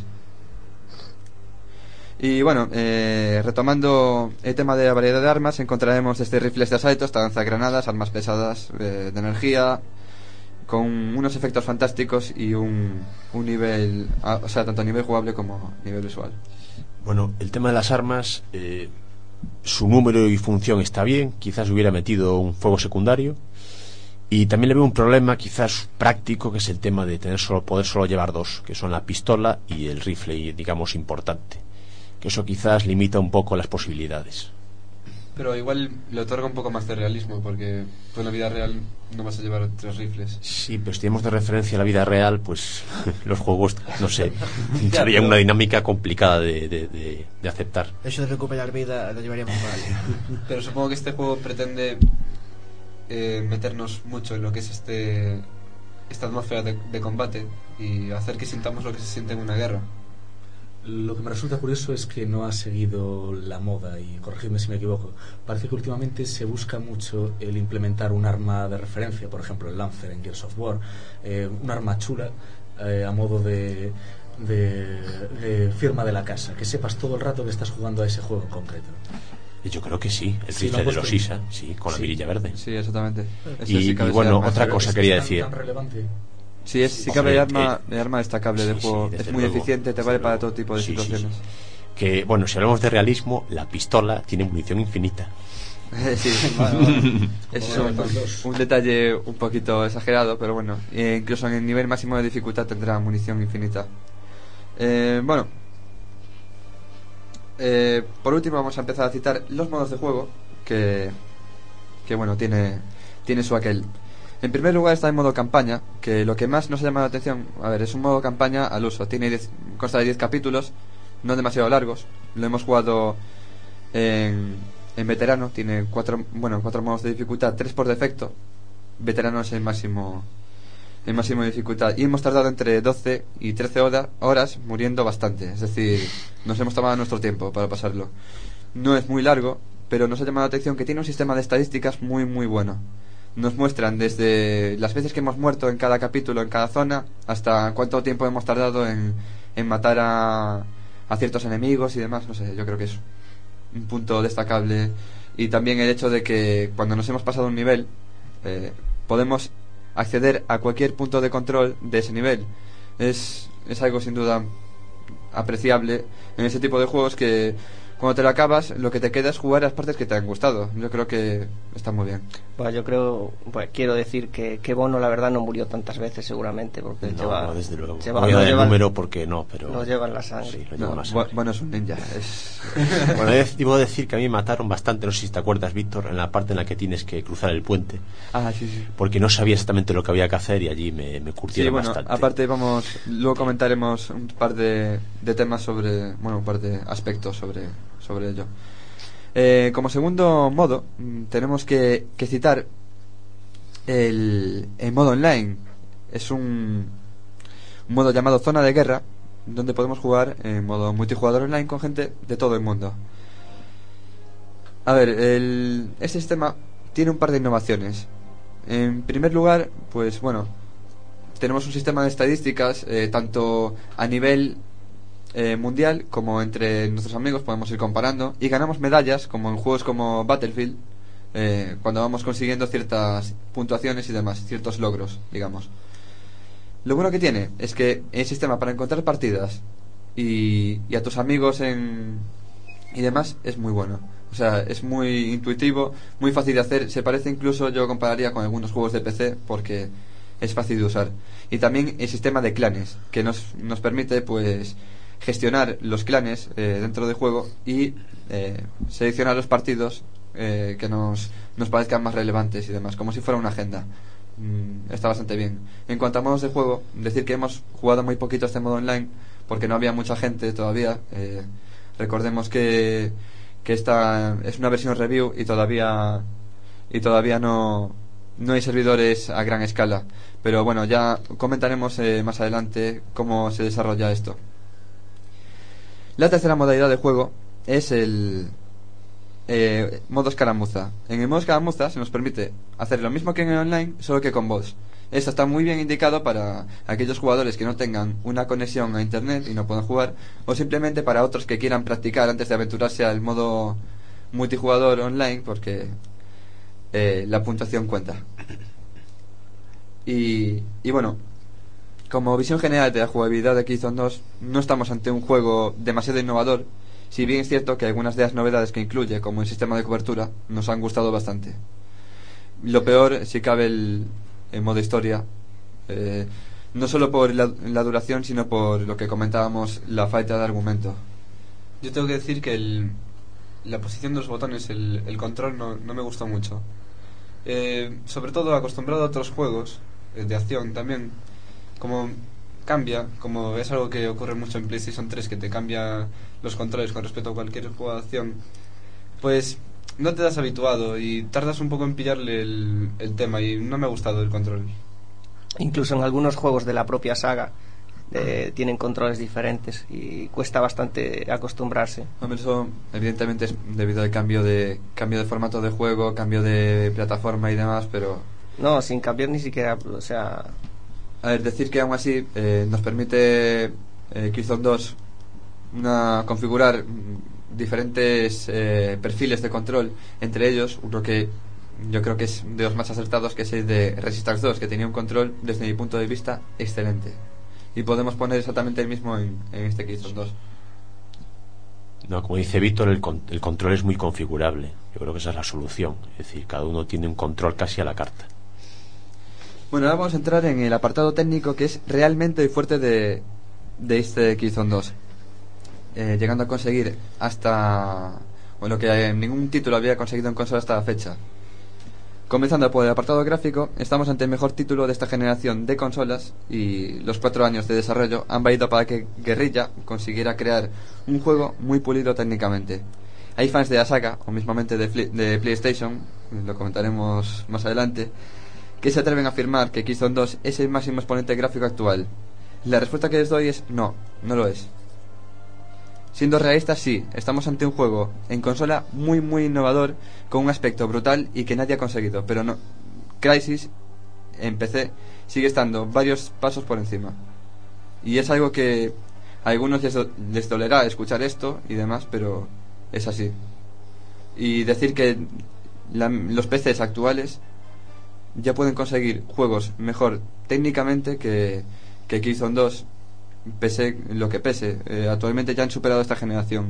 Y bueno, retomando el tema de la variedad de armas, encontraremos desde rifles de asalto hasta lanzagranadas, armas pesadas de energía, con unos efectos fantásticos y un nivel, o sea, tanto a nivel jugable como a nivel visual. Bueno, el tema de las armas, su número y función está bien, quizás hubiera metido un fuego secundario, y también le veo un problema quizás práctico, que es el tema de poder solo llevar dos, que son la pistola y el rifle, digamos, importante, que eso quizás limita un poco las posibilidades. Pero igual le otorga un poco más de realismo, porque tú en la vida real no vas a llevar 3 rifles. Sí, pero si tenemos de referencia a la vida real, pues los juegos, no sé, sería una dinámica complicada de aceptar. Eso de recuperar vida lo llevaríamos mal. Pero supongo que este juego pretende meternos mucho en lo que es esta atmósfera de combate y hacer que sintamos lo que se siente en una guerra. Lo que me resulta curioso es que no ha seguido la moda, y corregidme si me equivoco. Parece que últimamente se busca mucho el implementar un arma de referencia, por ejemplo el Lancer en Gears of War, un arma chula a modo de de firma de la casa, que sepas todo el rato que estás jugando a ese juego en concreto. Yo creo que sí, el Sí, rifle lo de han los puesto. ISA, sí, con la mirilla verde. Sí, exactamente. Ese Y, sí y cabe bueno, ser otra arma. cosa Es quería tan- decir. tan relevante. Sí, es, sí cabe el arma destacable del Sí, juego. desde Es muy luego, eficiente, te desde vale para luego. todo tipo de Sí, sí, situaciones. sí. Que, bueno, si hablamos de realismo, la pistola tiene munición infinita. Sí, es un detalle un poquito exagerado, pero bueno, incluso en el nivel máximo de dificultad tendrá munición infinita. Bueno, por último vamos a empezar a citar los modos de juego que bueno, tiene su aquel. En primer lugar está el modo campaña, que lo que más nos ha llamado la atención, a ver, es un modo campaña al uso, consta de 10 capítulos, no demasiado largos, lo hemos jugado en veterano, tiene 4 modos de dificultad, 3 por defecto, veterano es el máximo de dificultad, y hemos tardado entre 12 y 13 horas muriendo bastante, es decir, nos hemos tomado nuestro tiempo para pasarlo. No es muy largo, pero nos ha llamado la atención que tiene un sistema de estadísticas muy muy bueno. Nos muestran desde las veces que hemos muerto en cada capítulo, en cada zona, hasta cuánto tiempo hemos tardado en matar a ciertos enemigos y demás. No sé, yo creo que es un punto destacable. Y también el hecho de que cuando nos hemos pasado un nivel, podemos acceder a cualquier punto de control de ese nivel. Es algo sin duda apreciable en ese tipo de juegos, que cuando te lo acabas, lo que te queda es jugar las partes que te han gustado. Yo creo que está muy bien. Bueno, yo quiero decir que Bono la verdad no murió tantas veces seguramente, porque No, desde luego. lleva- No voy a dar el lleva- número porque no, pero... lo lleva en la sangre. Sí, lo lleva en la sangre. Bueno, es un ninja. Bueno, debo decir que a mí me mataron bastante, no sé si te acuerdas, Víctor, en la parte en la que tienes que cruzar el puente, Ah, sí, sí. porque no sabía exactamente lo que había que hacer y allí me Sí, curtieron bueno, bastante. aparte luego comentaremos un par de temas sobre, bueno, un par de aspectos sobre ello. Como segundo modo, tenemos que citar el modo online. Es un modo llamado Zona de Guerra, donde podemos jugar en modo multijugador online con gente de todo el mundo. A ver, este sistema tiene un par de innovaciones. En primer lugar, pues bueno, tenemos un sistema de estadísticas, tanto a nivel mundial como entre nuestros amigos, podemos ir comparando y ganamos medallas como en juegos como Battlefield, cuando vamos consiguiendo ciertas puntuaciones y demás, ciertos logros, digamos. Lo bueno que tiene es que el sistema para encontrar partidas y a tus amigos y demás es muy bueno. O sea, es muy intuitivo, muy fácil de hacer. Se parece incluso, yo compararía con algunos juegos de PC, porque es fácil de usar. Y también el sistema de clanes, que nos permite pues gestionar los clanes dentro del juego y seleccionar los partidos que nos parezcan más relevantes y demás, como si fuera una agenda. Está bastante bien. En cuanto a modos de juego, decir que hemos jugado muy poquito este modo online porque no había mucha gente todavía. Recordemos que esta es una versión review y todavía no hay servidores a gran escala, pero bueno, ya comentaremos más adelante cómo se desarrolla esto. La tercera modalidad de juego es el modo escaramuza. En el modo escaramuza se nos permite hacer lo mismo que en el online, solo que con bots. Esto está muy bien indicado para aquellos jugadores que no tengan una conexión a internet y no puedan jugar, o simplemente para otros que quieran practicar antes de aventurarse al modo multijugador online, porque la puntuación cuenta. Y bueno, como visión general de la jugabilidad de Killzone 2, no estamos ante un juego demasiado innovador, si bien es cierto que algunas de las novedades que incluye, como el sistema de cobertura, nos han gustado bastante. Lo peor, si cabe, el modo historia, no solo por la duración, sino por lo que comentábamos, la falta de argumento. Yo tengo que decir que la posición de los botones, el control no me gustó mucho. Sobre todo acostumbrado a otros juegos de acción también, como cambia, como es algo que ocurre mucho en PlayStation 3, que te cambia los controles con respecto a cualquier juego de acción, pues no te das habituado y tardas un poco en pillarle el tema, y no me ha gustado el control. Incluso en algunos juegos de la propia saga tienen controles diferentes y cuesta bastante acostumbrarse. Hombre, eso evidentemente es debido al cambio de formato de juego, cambio de plataforma y demás, pero no, sin cambiar ni siquiera, o sea, a ver, decir que aún así nos permite Killzone 2 configurar diferentes perfiles de control, entre ellos uno que yo creo que es de los más acertados, que es el de Resistance 2, que tenía un control desde mi punto de vista excelente, y podemos poner exactamente el mismo en este Killzone 2. No, como dice Víctor, el control es muy configurable. Yo creo que esa es la solución, es decir, cada uno tiene un control casi a la carta. Bueno, ahora vamos a entrar en el apartado técnico, que es realmente el fuerte de este Killzone 2, llegando a conseguir lo que ningún título había conseguido en consola hasta la fecha. Comenzando por el apartado gráfico, estamos ante el mejor título de esta generación de consolas, y los 4 años de desarrollo han valido para que Guerrilla consiguiera crear un juego muy pulido técnicamente. Hay fans de la saga, o mismamente de PlayStation, lo comentaremos más adelante, que se atreven a afirmar que Killzone 2 es el máximo exponente gráfico actual. La respuesta que les doy es no lo es. Siendo realistas, sí, estamos ante un juego en consola muy innovador, con un aspecto brutal y que nadie ha conseguido, pero no, Crysis en PC sigue estando varios pasos por encima, y es algo que a algunos les dolerá escuchar esto y demás, pero es así. Y decir que los PCs actuales ya pueden conseguir juegos mejor técnicamente que Killzone 2, pese lo que pese, actualmente ya han superado esta generación.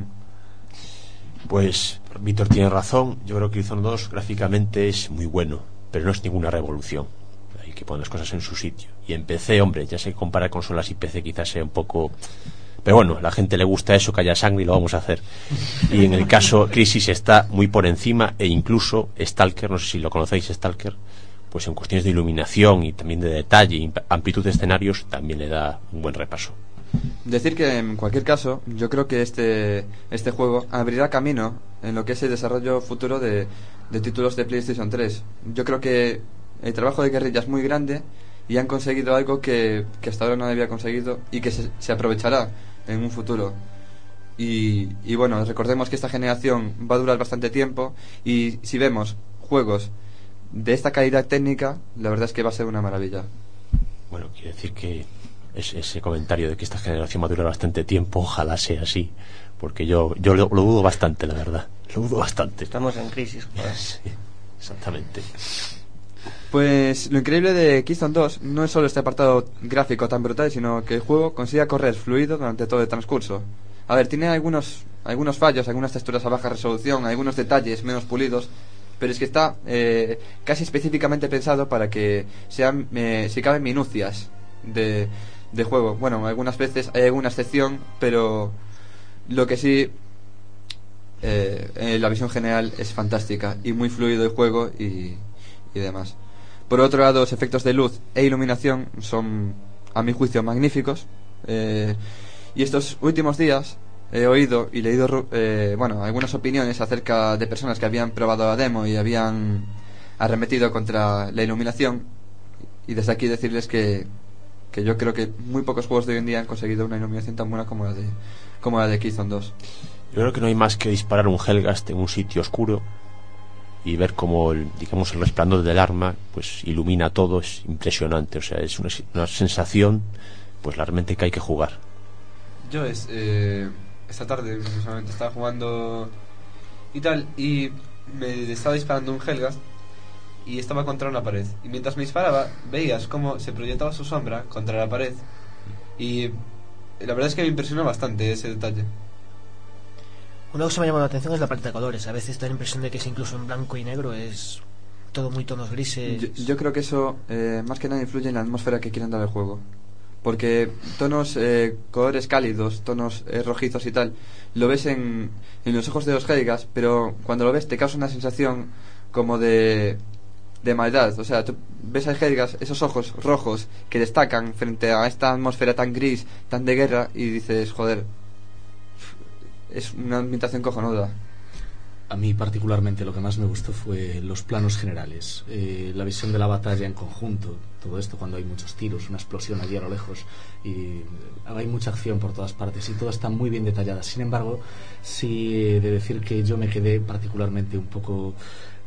Pues Víctor tiene razón. Yo creo que Killzone 2 gráficamente es muy bueno, pero no es ninguna revolución. Hay que poner las cosas en su sitio. Y en PC, hombre, ya se compara consolas y PC, quizás sea un poco... Pero bueno, a la gente le gusta eso, que haya sangre, y lo vamos a hacer. Y en el caso Crysis está muy por encima, e incluso Stalker, no sé si lo conocéis, Stalker, pues en cuestiones de iluminación y también de detalle y amplitud de escenarios también le da un buen repaso. Decir que en cualquier caso yo creo que este juego abrirá camino en lo que es el desarrollo futuro de títulos de PlayStation 3. Yo creo que el trabajo de Guerrilla es muy grande y han conseguido algo que hasta ahora no había conseguido, y que se aprovechará en un futuro. Y bueno, recordemos que esta generación va a durar bastante tiempo, y si vemos juegos de esta calidad técnica, la verdad es que va a ser una maravilla. Bueno, quiere decir que ese comentario de que esta generación va a durar bastante tiempo, ojalá sea así, porque yo lo dudo bastante, la verdad. Lo dudo bastante. Estamos en crisis, joder. Sí, exactamente. Pues lo increíble de Killzone 2 no es solo este apartado gráfico tan brutal, sino que el juego consigue correr fluido durante todo el transcurso. A ver, tiene algunos fallos, algunas texturas a baja resolución, algunos detalles menos pulidos, pero es que está casi específicamente pensado para que sean, si caben, minucias de juego. Bueno, algunas veces hay alguna excepción, pero lo que sí, la visión general es fantástica y muy fluido el juego y demás. Por otro lado, los efectos de luz e iluminación son, a mi juicio, magníficos, y estos últimos días he oído y leído algunas opiniones acerca de personas que habían probado la demo y habían arremetido contra la iluminación, y desde aquí decirles que yo creo que muy pocos juegos de hoy en día han conseguido una iluminación tan buena como la de Killzone 2. Yo creo que no hay más que disparar un Helgast en un sitio oscuro y ver cómo el resplandor del arma pues ilumina todo. Es impresionante, o sea, es una sensación pues realmente que hay que jugar. Yo esta tarde precisamente estaba jugando y tal, y me estaba disparando un Helgast y estaba contra una pared, y mientras me disparaba veías cómo se proyectaba su sombra contra la pared, y la verdad es que me impresionó bastante ese detalle. Una cosa que me llamó la atención es la paleta de colores. A veces da la impresión de que es incluso en blanco y negro, es todo muy tonos grises. Yo creo que eso más que nada influye en la atmósfera que quieren dar al juego, porque tonos, colores cálidos, tonos rojizos y tal, lo ves en los ojos de los Helgas, pero cuando lo ves te causa una sensación como de maldad. O sea, tú ves a Helgas, esos ojos rojos que destacan frente a esta atmósfera tan gris, tan de guerra, y dices, joder, es una ambientación cojonuda. A mí particularmente lo que más me gustó fue los planos generales, la visión de la batalla en conjunto, todo esto cuando hay muchos tiros, una explosión allí a lo lejos, y hay mucha acción por todas partes y todo está muy bien detallado. Sin embargo, sí he de decir que yo me quedé particularmente un poco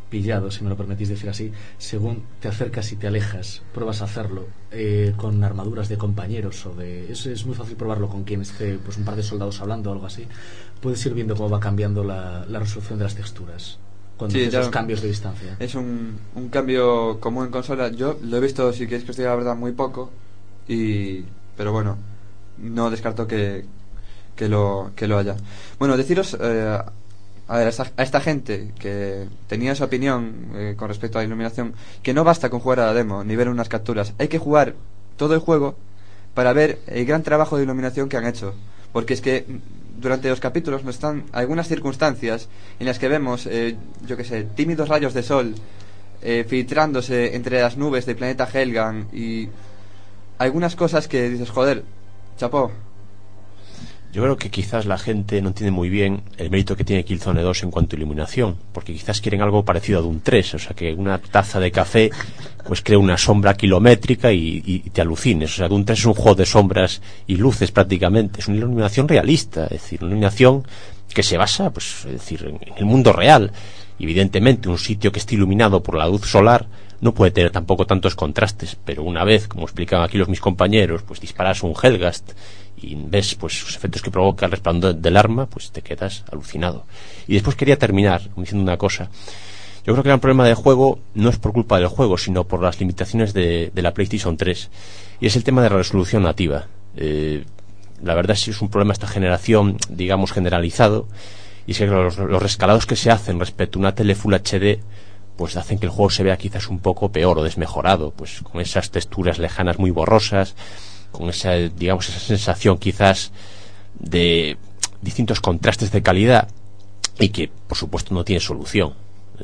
pillado, si me lo permitís decir así, según te acercas y te alejas, pruebas a hacerlo con armaduras de compañeros o de... Es muy fácil probarlo con quien esté, pues un par de soldados hablando o algo así. Puedes ir viendo cómo va cambiando la resolución de las texturas cuando haces los cambios de distancia. Es un cambio común en consola. Yo lo he visto, si queréis que os diga la verdad, muy poco, pero bueno, no descarto que lo haya. Bueno, deciros a ver, a esta gente que tenía esa opinión con respecto a la iluminación, que no basta con jugar a la demo ni ver unas capturas, hay que jugar todo el juego para ver el gran trabajo de iluminación que han hecho, porque es que durante los capítulos nos están algunas circunstancias en las que vemos, yo que sé, tímidos rayos de sol filtrándose entre las nubes del planeta Helgan, y algunas cosas que dices, joder, chapó. Yo creo que quizás la gente no entiende muy bien el mérito que tiene Killzone 2 en cuanto a iluminación, porque quizás quieren algo parecido a Doom 3, o sea, que una taza de café pues crea una sombra kilométrica y te alucines. O sea, Doom 3 es un juego de sombras y luces prácticamente, es una iluminación realista, es decir, una iluminación que se basa, pues, es decir, en el mundo real. Evidentemente, un sitio que esté iluminado por la luz solar no puede tener tampoco tantos contrastes, pero una vez, como explicaban aquí mis compañeros, pues disparas un Helgast y ves pues los efectos que provoca el resplandor del arma, pues te quedas alucinado. Y después quería terminar diciendo una cosa. Yo creo que el gran problema del juego no es por culpa del juego, sino por las limitaciones de la PlayStation 3, y es el tema de la resolución nativa. La verdad es que es un problema esta generación, digamos, generalizado, y es que los rescalados que se hacen respecto a una tele Full HD pues hacen que el juego se vea quizás un poco peor o desmejorado, pues con esas texturas lejanas muy borrosas, con esa, digamos, esa sensación quizás de distintos contrastes de calidad, y que por supuesto no tiene solución.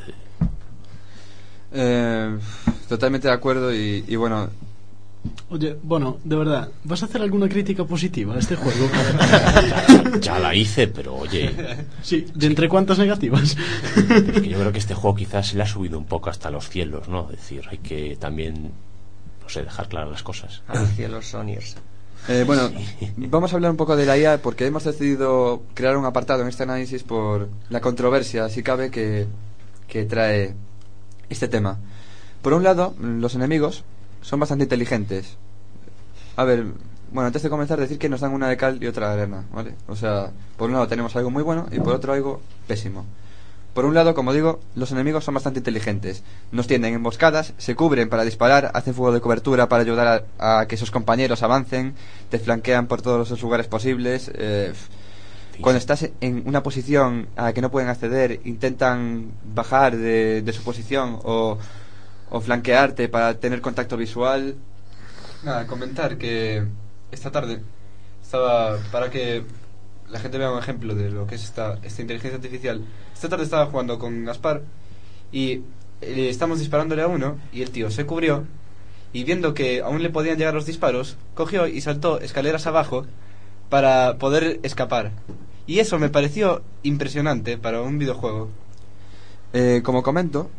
Totalmente de acuerdo, y bueno. Oye, bueno, de verdad, ¿vas a hacer alguna crítica positiva a este juego? Ya la hice, pero oye. Sí, ¿de entre cuántas negativas? Porque yo creo que este juego quizás se le ha subido un poco hasta los cielos, ¿no? Es decir, hay que también, no sé, dejar claras las cosas. A los cielos son irse. Bueno, vamos a hablar un poco de la IA, porque hemos decidido crear un apartado en este análisis por la controversia, si cabe, que trae este tema. Por un lado, los enemigos son bastante inteligentes. A ver, bueno, antes de comenzar, decir que nos dan una de cal y otra de arena, ¿vale? O sea, por un lado tenemos algo muy bueno y por otro algo pésimo. Por un lado, como digo, los enemigos son bastante inteligentes. Nos tienden emboscadas, se cubren para disparar, hacen fuego de cobertura para ayudar a que sus compañeros avancen, te flanquean por todos los lugares posibles. Cuando estás en una posición a la que no pueden acceder, intentan bajar de su posición o flanquearte para tener contacto visual. Nada, comentar que esta tarde estaba, para que la gente vea un ejemplo de lo que es esta inteligencia artificial, esta tarde estaba jugando con Gaspar y estamos disparándole a uno y el tío se cubrió, y viendo que aún le podían llegar los disparos, cogió y saltó escaleras abajo para poder escapar, y eso me pareció impresionante para un videojuego. Como comento,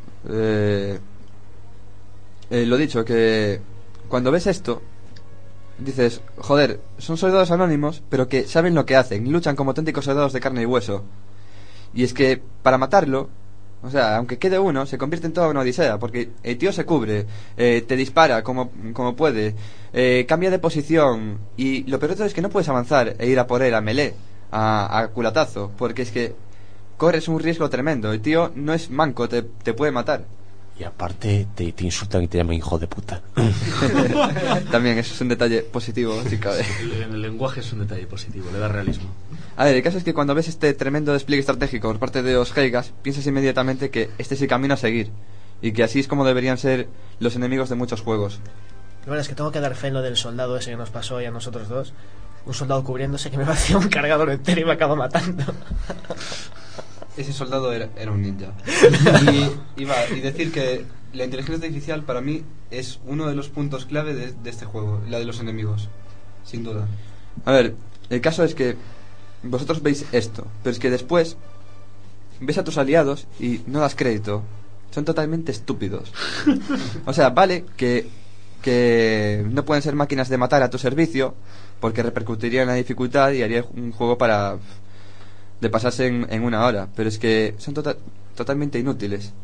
lo dicho, que cuando ves esto dices, joder, son soldados anónimos, pero que saben lo que hacen, luchan como auténticos soldados de carne y hueso. Y es que para matarlo, o sea, aunque quede uno, se convierte en toda una odisea, porque el tío se cubre, te dispara como puede, cambia de posición, y lo peor de todo es que no puedes avanzar e ir a por él a melee, a culatazo, porque es que corres un riesgo tremendo. El tío no es manco, te puede matar. Y aparte te insultan y te llaman hijo de puta. También eso es un detalle positivo, si cabe. El lenguaje es un detalle positivo, le da realismo. A ver, el caso es que cuando ves este tremendo despliegue estratégico por parte de los Helgas, piensas inmediatamente que este es el camino a seguir, y que así es como deberían ser los enemigos de muchos juegos. La verdad es que tengo que dar fe en lo del soldado ese que nos pasó hoy a nosotros dos. Un soldado cubriéndose que me vacía un cargador entero y me acaba matando. Ese soldado era un ninja. Y decir que la inteligencia artificial para mí es uno de los puntos clave de este juego, la de los enemigos, sin duda. A ver, el caso es que vosotros veis esto, pero es que después ves a tus aliados y no das crédito. Son totalmente estúpidos. O sea, vale que no pueden ser máquinas de matar a tu servicio, porque repercutiría en la dificultad y haría un juego de pasarse en una hora, pero es que son totalmente inútiles.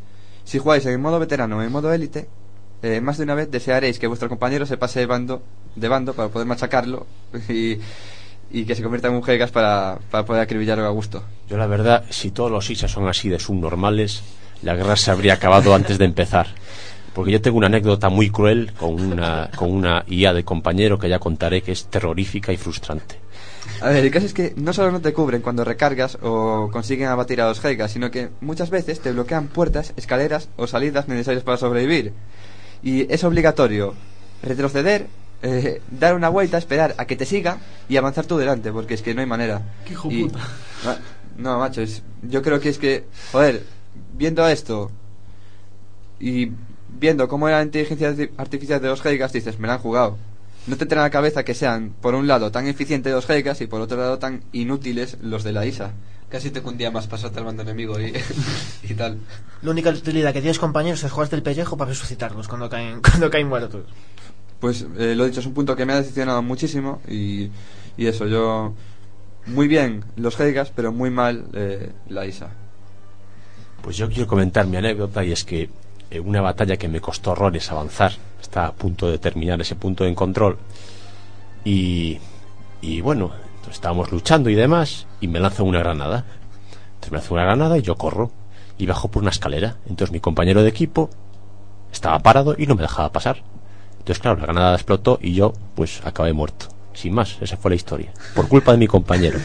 Si jugáis en modo veterano o en modo élite, más de una vez desearéis que vuestro compañero se pase de bando para poder machacarlo y que se convierta en un Helgas para poder acribillarlo a gusto. Yo la verdad, si todos los ISA son así de subnormales, la guerra se habría acabado antes de empezar. Porque yo tengo una anécdota muy cruel con una IA de compañero que ya contaré, que es terrorífica y frustrante. A ver, el caso es que no solo no te cubren cuando recargas o consiguen abatir a los Helgas, sino que muchas veces te bloquean puertas, escaleras o salidas necesarias para sobrevivir. Y es obligatorio retroceder, dar una vuelta, esperar a que te siga y avanzar tú delante, porque es que no hay manera. ¡Qué hijo puta! No, macho, yo creo que es que, joder, viendo esto y viendo cómo era la inteligencia artificial de los Helgas, dices, me la han jugado. No te entra en la cabeza que sean, por un lado, tan eficientes los Helgas y por otro lado tan inútiles los de la ISA. Casi te cundía más pasarte al bando enemigo y tal. La única utilidad que tienes, compañeros, es jugarte el pellejo para resucitarlos cuando caen muertos. Pues lo dicho, es un punto que me ha decepcionado muchísimo y eso, yo... Muy bien los Helgas, pero muy mal la ISA. Pues yo quiero comentar mi anécdota, y es que en una batalla que me costó horrores avanzar, está a punto de terminar ese punto de control, y bueno, entonces estábamos luchando y demás, y me lanzan una granada. Entonces me lanzan una granada y yo corro y bajo por una escalera. Entonces mi compañero de equipo estaba parado y no me dejaba pasar. Entonces claro, la granada explotó y yo pues acabé muerto. Sin más, esa fue la historia, por culpa de mi compañero.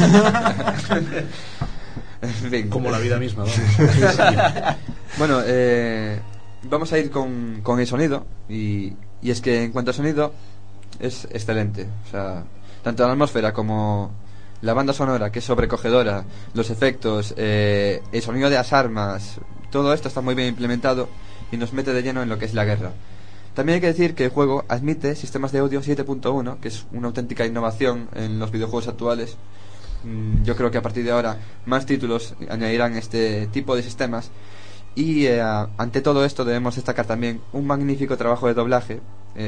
Como la vida misma, vamos. Bueno, vamos a ir con el sonido, y es que en cuanto a sonido es excelente. O sea, tanto la atmósfera como la banda sonora, que es sobrecogedora, los efectos, el sonido de las armas, todo esto está muy bien implementado y nos mete de lleno en lo que es la guerra. También hay que decir que el juego admite sistemas de audio 7.1, que es una auténtica innovación en los videojuegos actuales. Yo creo que a partir de ahora más títulos añadirán este tipo de sistemas. Y ante todo esto debemos destacar también un magnífico trabajo de doblaje.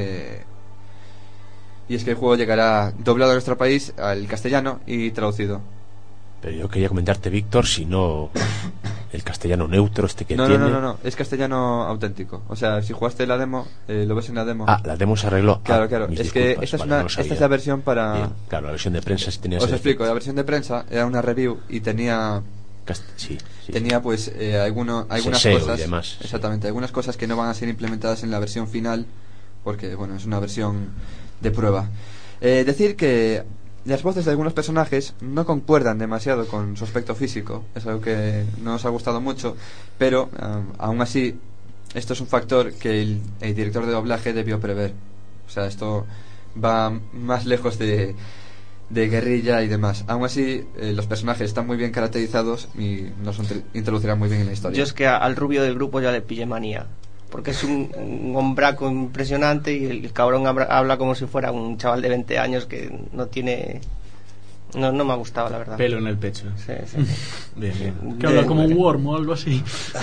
Y es que el juego llegará doblado a nuestro país al castellano y traducido. Pero yo quería comentarte, Víctor, si no el castellano neutro este que tiene... No, es castellano auténtico. O sea, si jugaste la demo, lo ves en la demo. Ah, la demo se arregló. Claro. Es que esta es la versión para... Bien, claro, la versión de prensa sí tenía... Os explico, la versión de prensa era una review y tenía... Sí. Tenía pues algunas cosas... Y demás, exactamente, algunas cosas que no van a ser implementadas en la versión final, porque, bueno, es una versión de prueba. Decir que las voces de algunos personajes no concuerdan demasiado con su aspecto físico. Es algo que no nos ha gustado mucho, pero aún así esto es un factor que el director de doblaje debió prever. O sea, esto va más lejos de guerrilla y demás. Aún así los personajes están muy bien caracterizados y nos introducirán muy bien en la historia. Yo es que al rubio del grupo ya le pillé manía, porque es un hombraco impresionante y el cabrón habla como si fuera un chaval de 20 años que no tiene... No me ha gustado, la verdad. Pelo en el pecho. Sí. Bien. Que habla como un worm o algo así.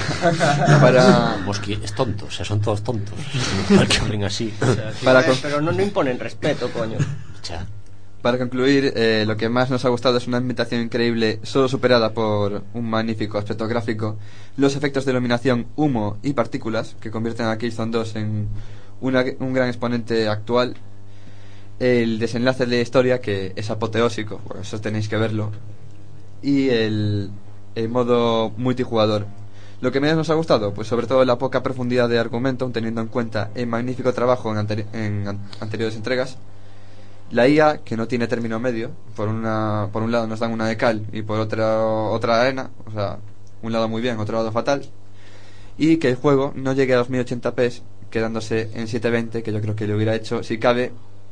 Mosqui es tonto, o sea, son todos tontos. Que hablen así. Pero no imponen respeto, coño. Ya. Para concluir, lo que más nos ha gustado es una ambientación increíble, solo superada por un magnífico aspecto gráfico, los efectos de iluminación, humo y partículas, que convierten a Killzone 2 en un gran exponente actual, el desenlace de la historia, que es apoteósico, bueno, eso tenéis que verlo, y el modo multijugador. Lo que menos nos ha gustado, pues sobre todo la poca profundidad de argumento, teniendo en cuenta el magnífico trabajo en anteriores entregas. La IA, que no tiene término medio, por un lado nos dan una de cal y por otra arena, o sea, un lado muy bien, otro lado fatal, y que el juego no llegue a los 1080p, quedándose en 720, que yo creo que le hubiera hecho, si cabe,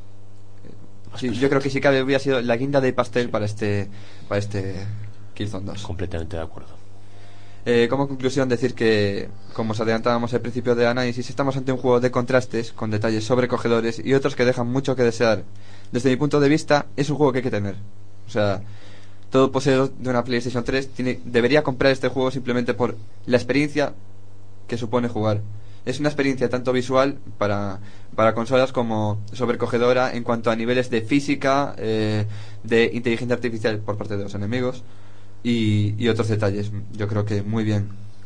yo creo que si cabe hubiera sido la guinda de pastel para este Killzone 2. Completamente de acuerdo. Como conclusión, decir que, como os adelantábamos al principio del análisis, estamos ante un juego de contrastes, con detalles sobrecogedores y otros que dejan mucho que desear. Desde mi punto de vista, es un juego que hay que tener. O sea, todo poseedor de una PlayStation 3 debería comprar este juego simplemente por la experiencia que supone jugar. Es una experiencia tanto visual para consolas como sobrecogedora en cuanto a niveles de física, de inteligencia artificial por parte de los enemigos y otros detalles. Yo creo que muy bien.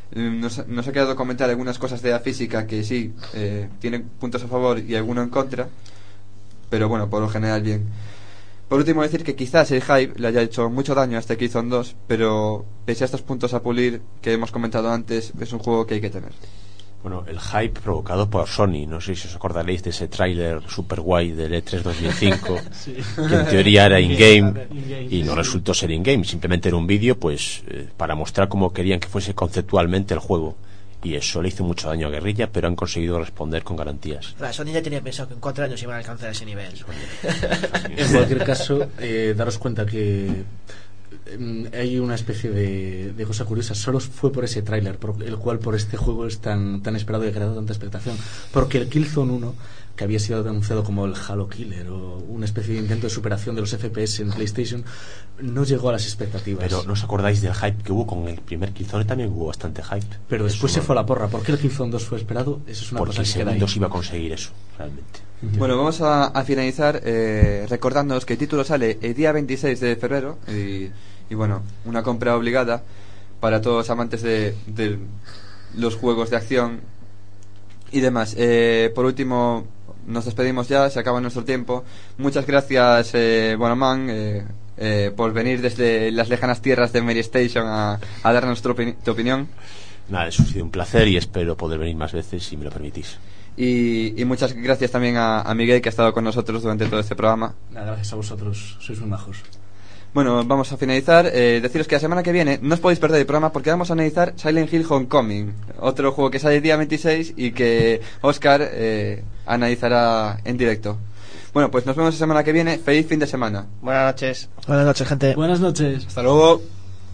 Nos ha quedado comentar algunas cosas de la física que sí, tienen puntos a favor y alguno en contra, pero bueno, por lo general bien. Por último, decir que quizás el hype le haya hecho mucho daño a este Killzone 2, pero pese a estos puntos a pulir que hemos comentado antes, es un juego que hay que tener. Bueno, el hype provocado por Sony, no sé si os acordaréis de ese tráiler super guay del E3 2005, Sí. que en teoría era in-game y no resultó ser in-game, simplemente era un vídeo pues para mostrar cómo querían que fuese conceptualmente el juego, y eso le hizo mucho daño a Guerrilla, pero han conseguido responder con garantías. La Sony ya tenía pensado que en 4 años iban a alcanzar ese nivel. En cualquier caso, daros cuenta que hay una especie de cosa curiosa. Solo fue por ese tráiler por el cual por este juego es tan esperado y ha creado tanta expectación, porque el Killzone 1, que había sido denunciado como el Halo Killer o una especie de intento de superación de los FPS en PlayStation, no llegó a las expectativas. Pero ¿no os acordáis del hype que hubo con el primer Killzone? También hubo bastante hype. Pero después se fue a la porra. ¿Por qué el Killzone 2 fue esperado? Eso es una porque cosa el que queda segundo ahí. se iba a conseguir eso, realmente. Bueno, vamos a finalizar recordándoos que el título sale el día 26 de febrero y bueno, una compra obligada para todos los amantes de los juegos de acción y demás. Por último, nos despedimos ya, se acaba nuestro tiempo. Muchas gracias, Bonoman, por venir desde las lejanas tierras de Mary Station a darnos tu opinión. Nada, eso ha sido un placer y espero poder venir más veces si me lo permitís. Y muchas gracias también a Miguel, que ha estado con nosotros durante todo este programa. Nada, gracias a vosotros, sois muy majos. Bueno, vamos a finalizar. Deciros que la semana que viene no os podéis perder el programa porque vamos a analizar Silent Hill Homecoming, otro juego que sale el día 26 y que Oscar analizará en directo. Bueno, pues nos vemos la semana que viene. Feliz fin de semana. Buenas noches. Buenas noches, gente. Buenas noches. Hasta luego.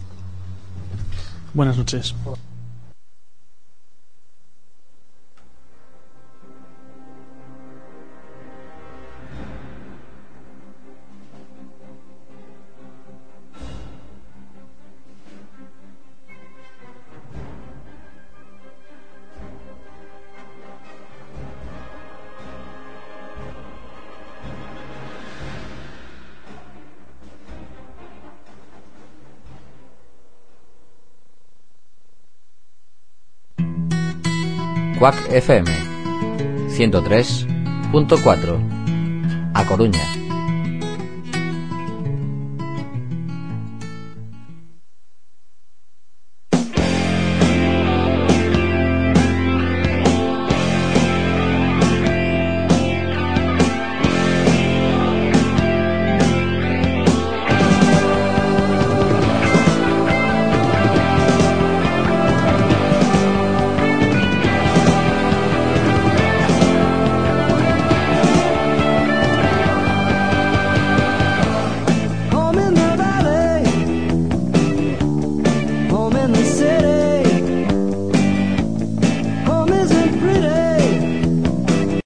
Buenas noches. Quack FM 103.4 A Coruña.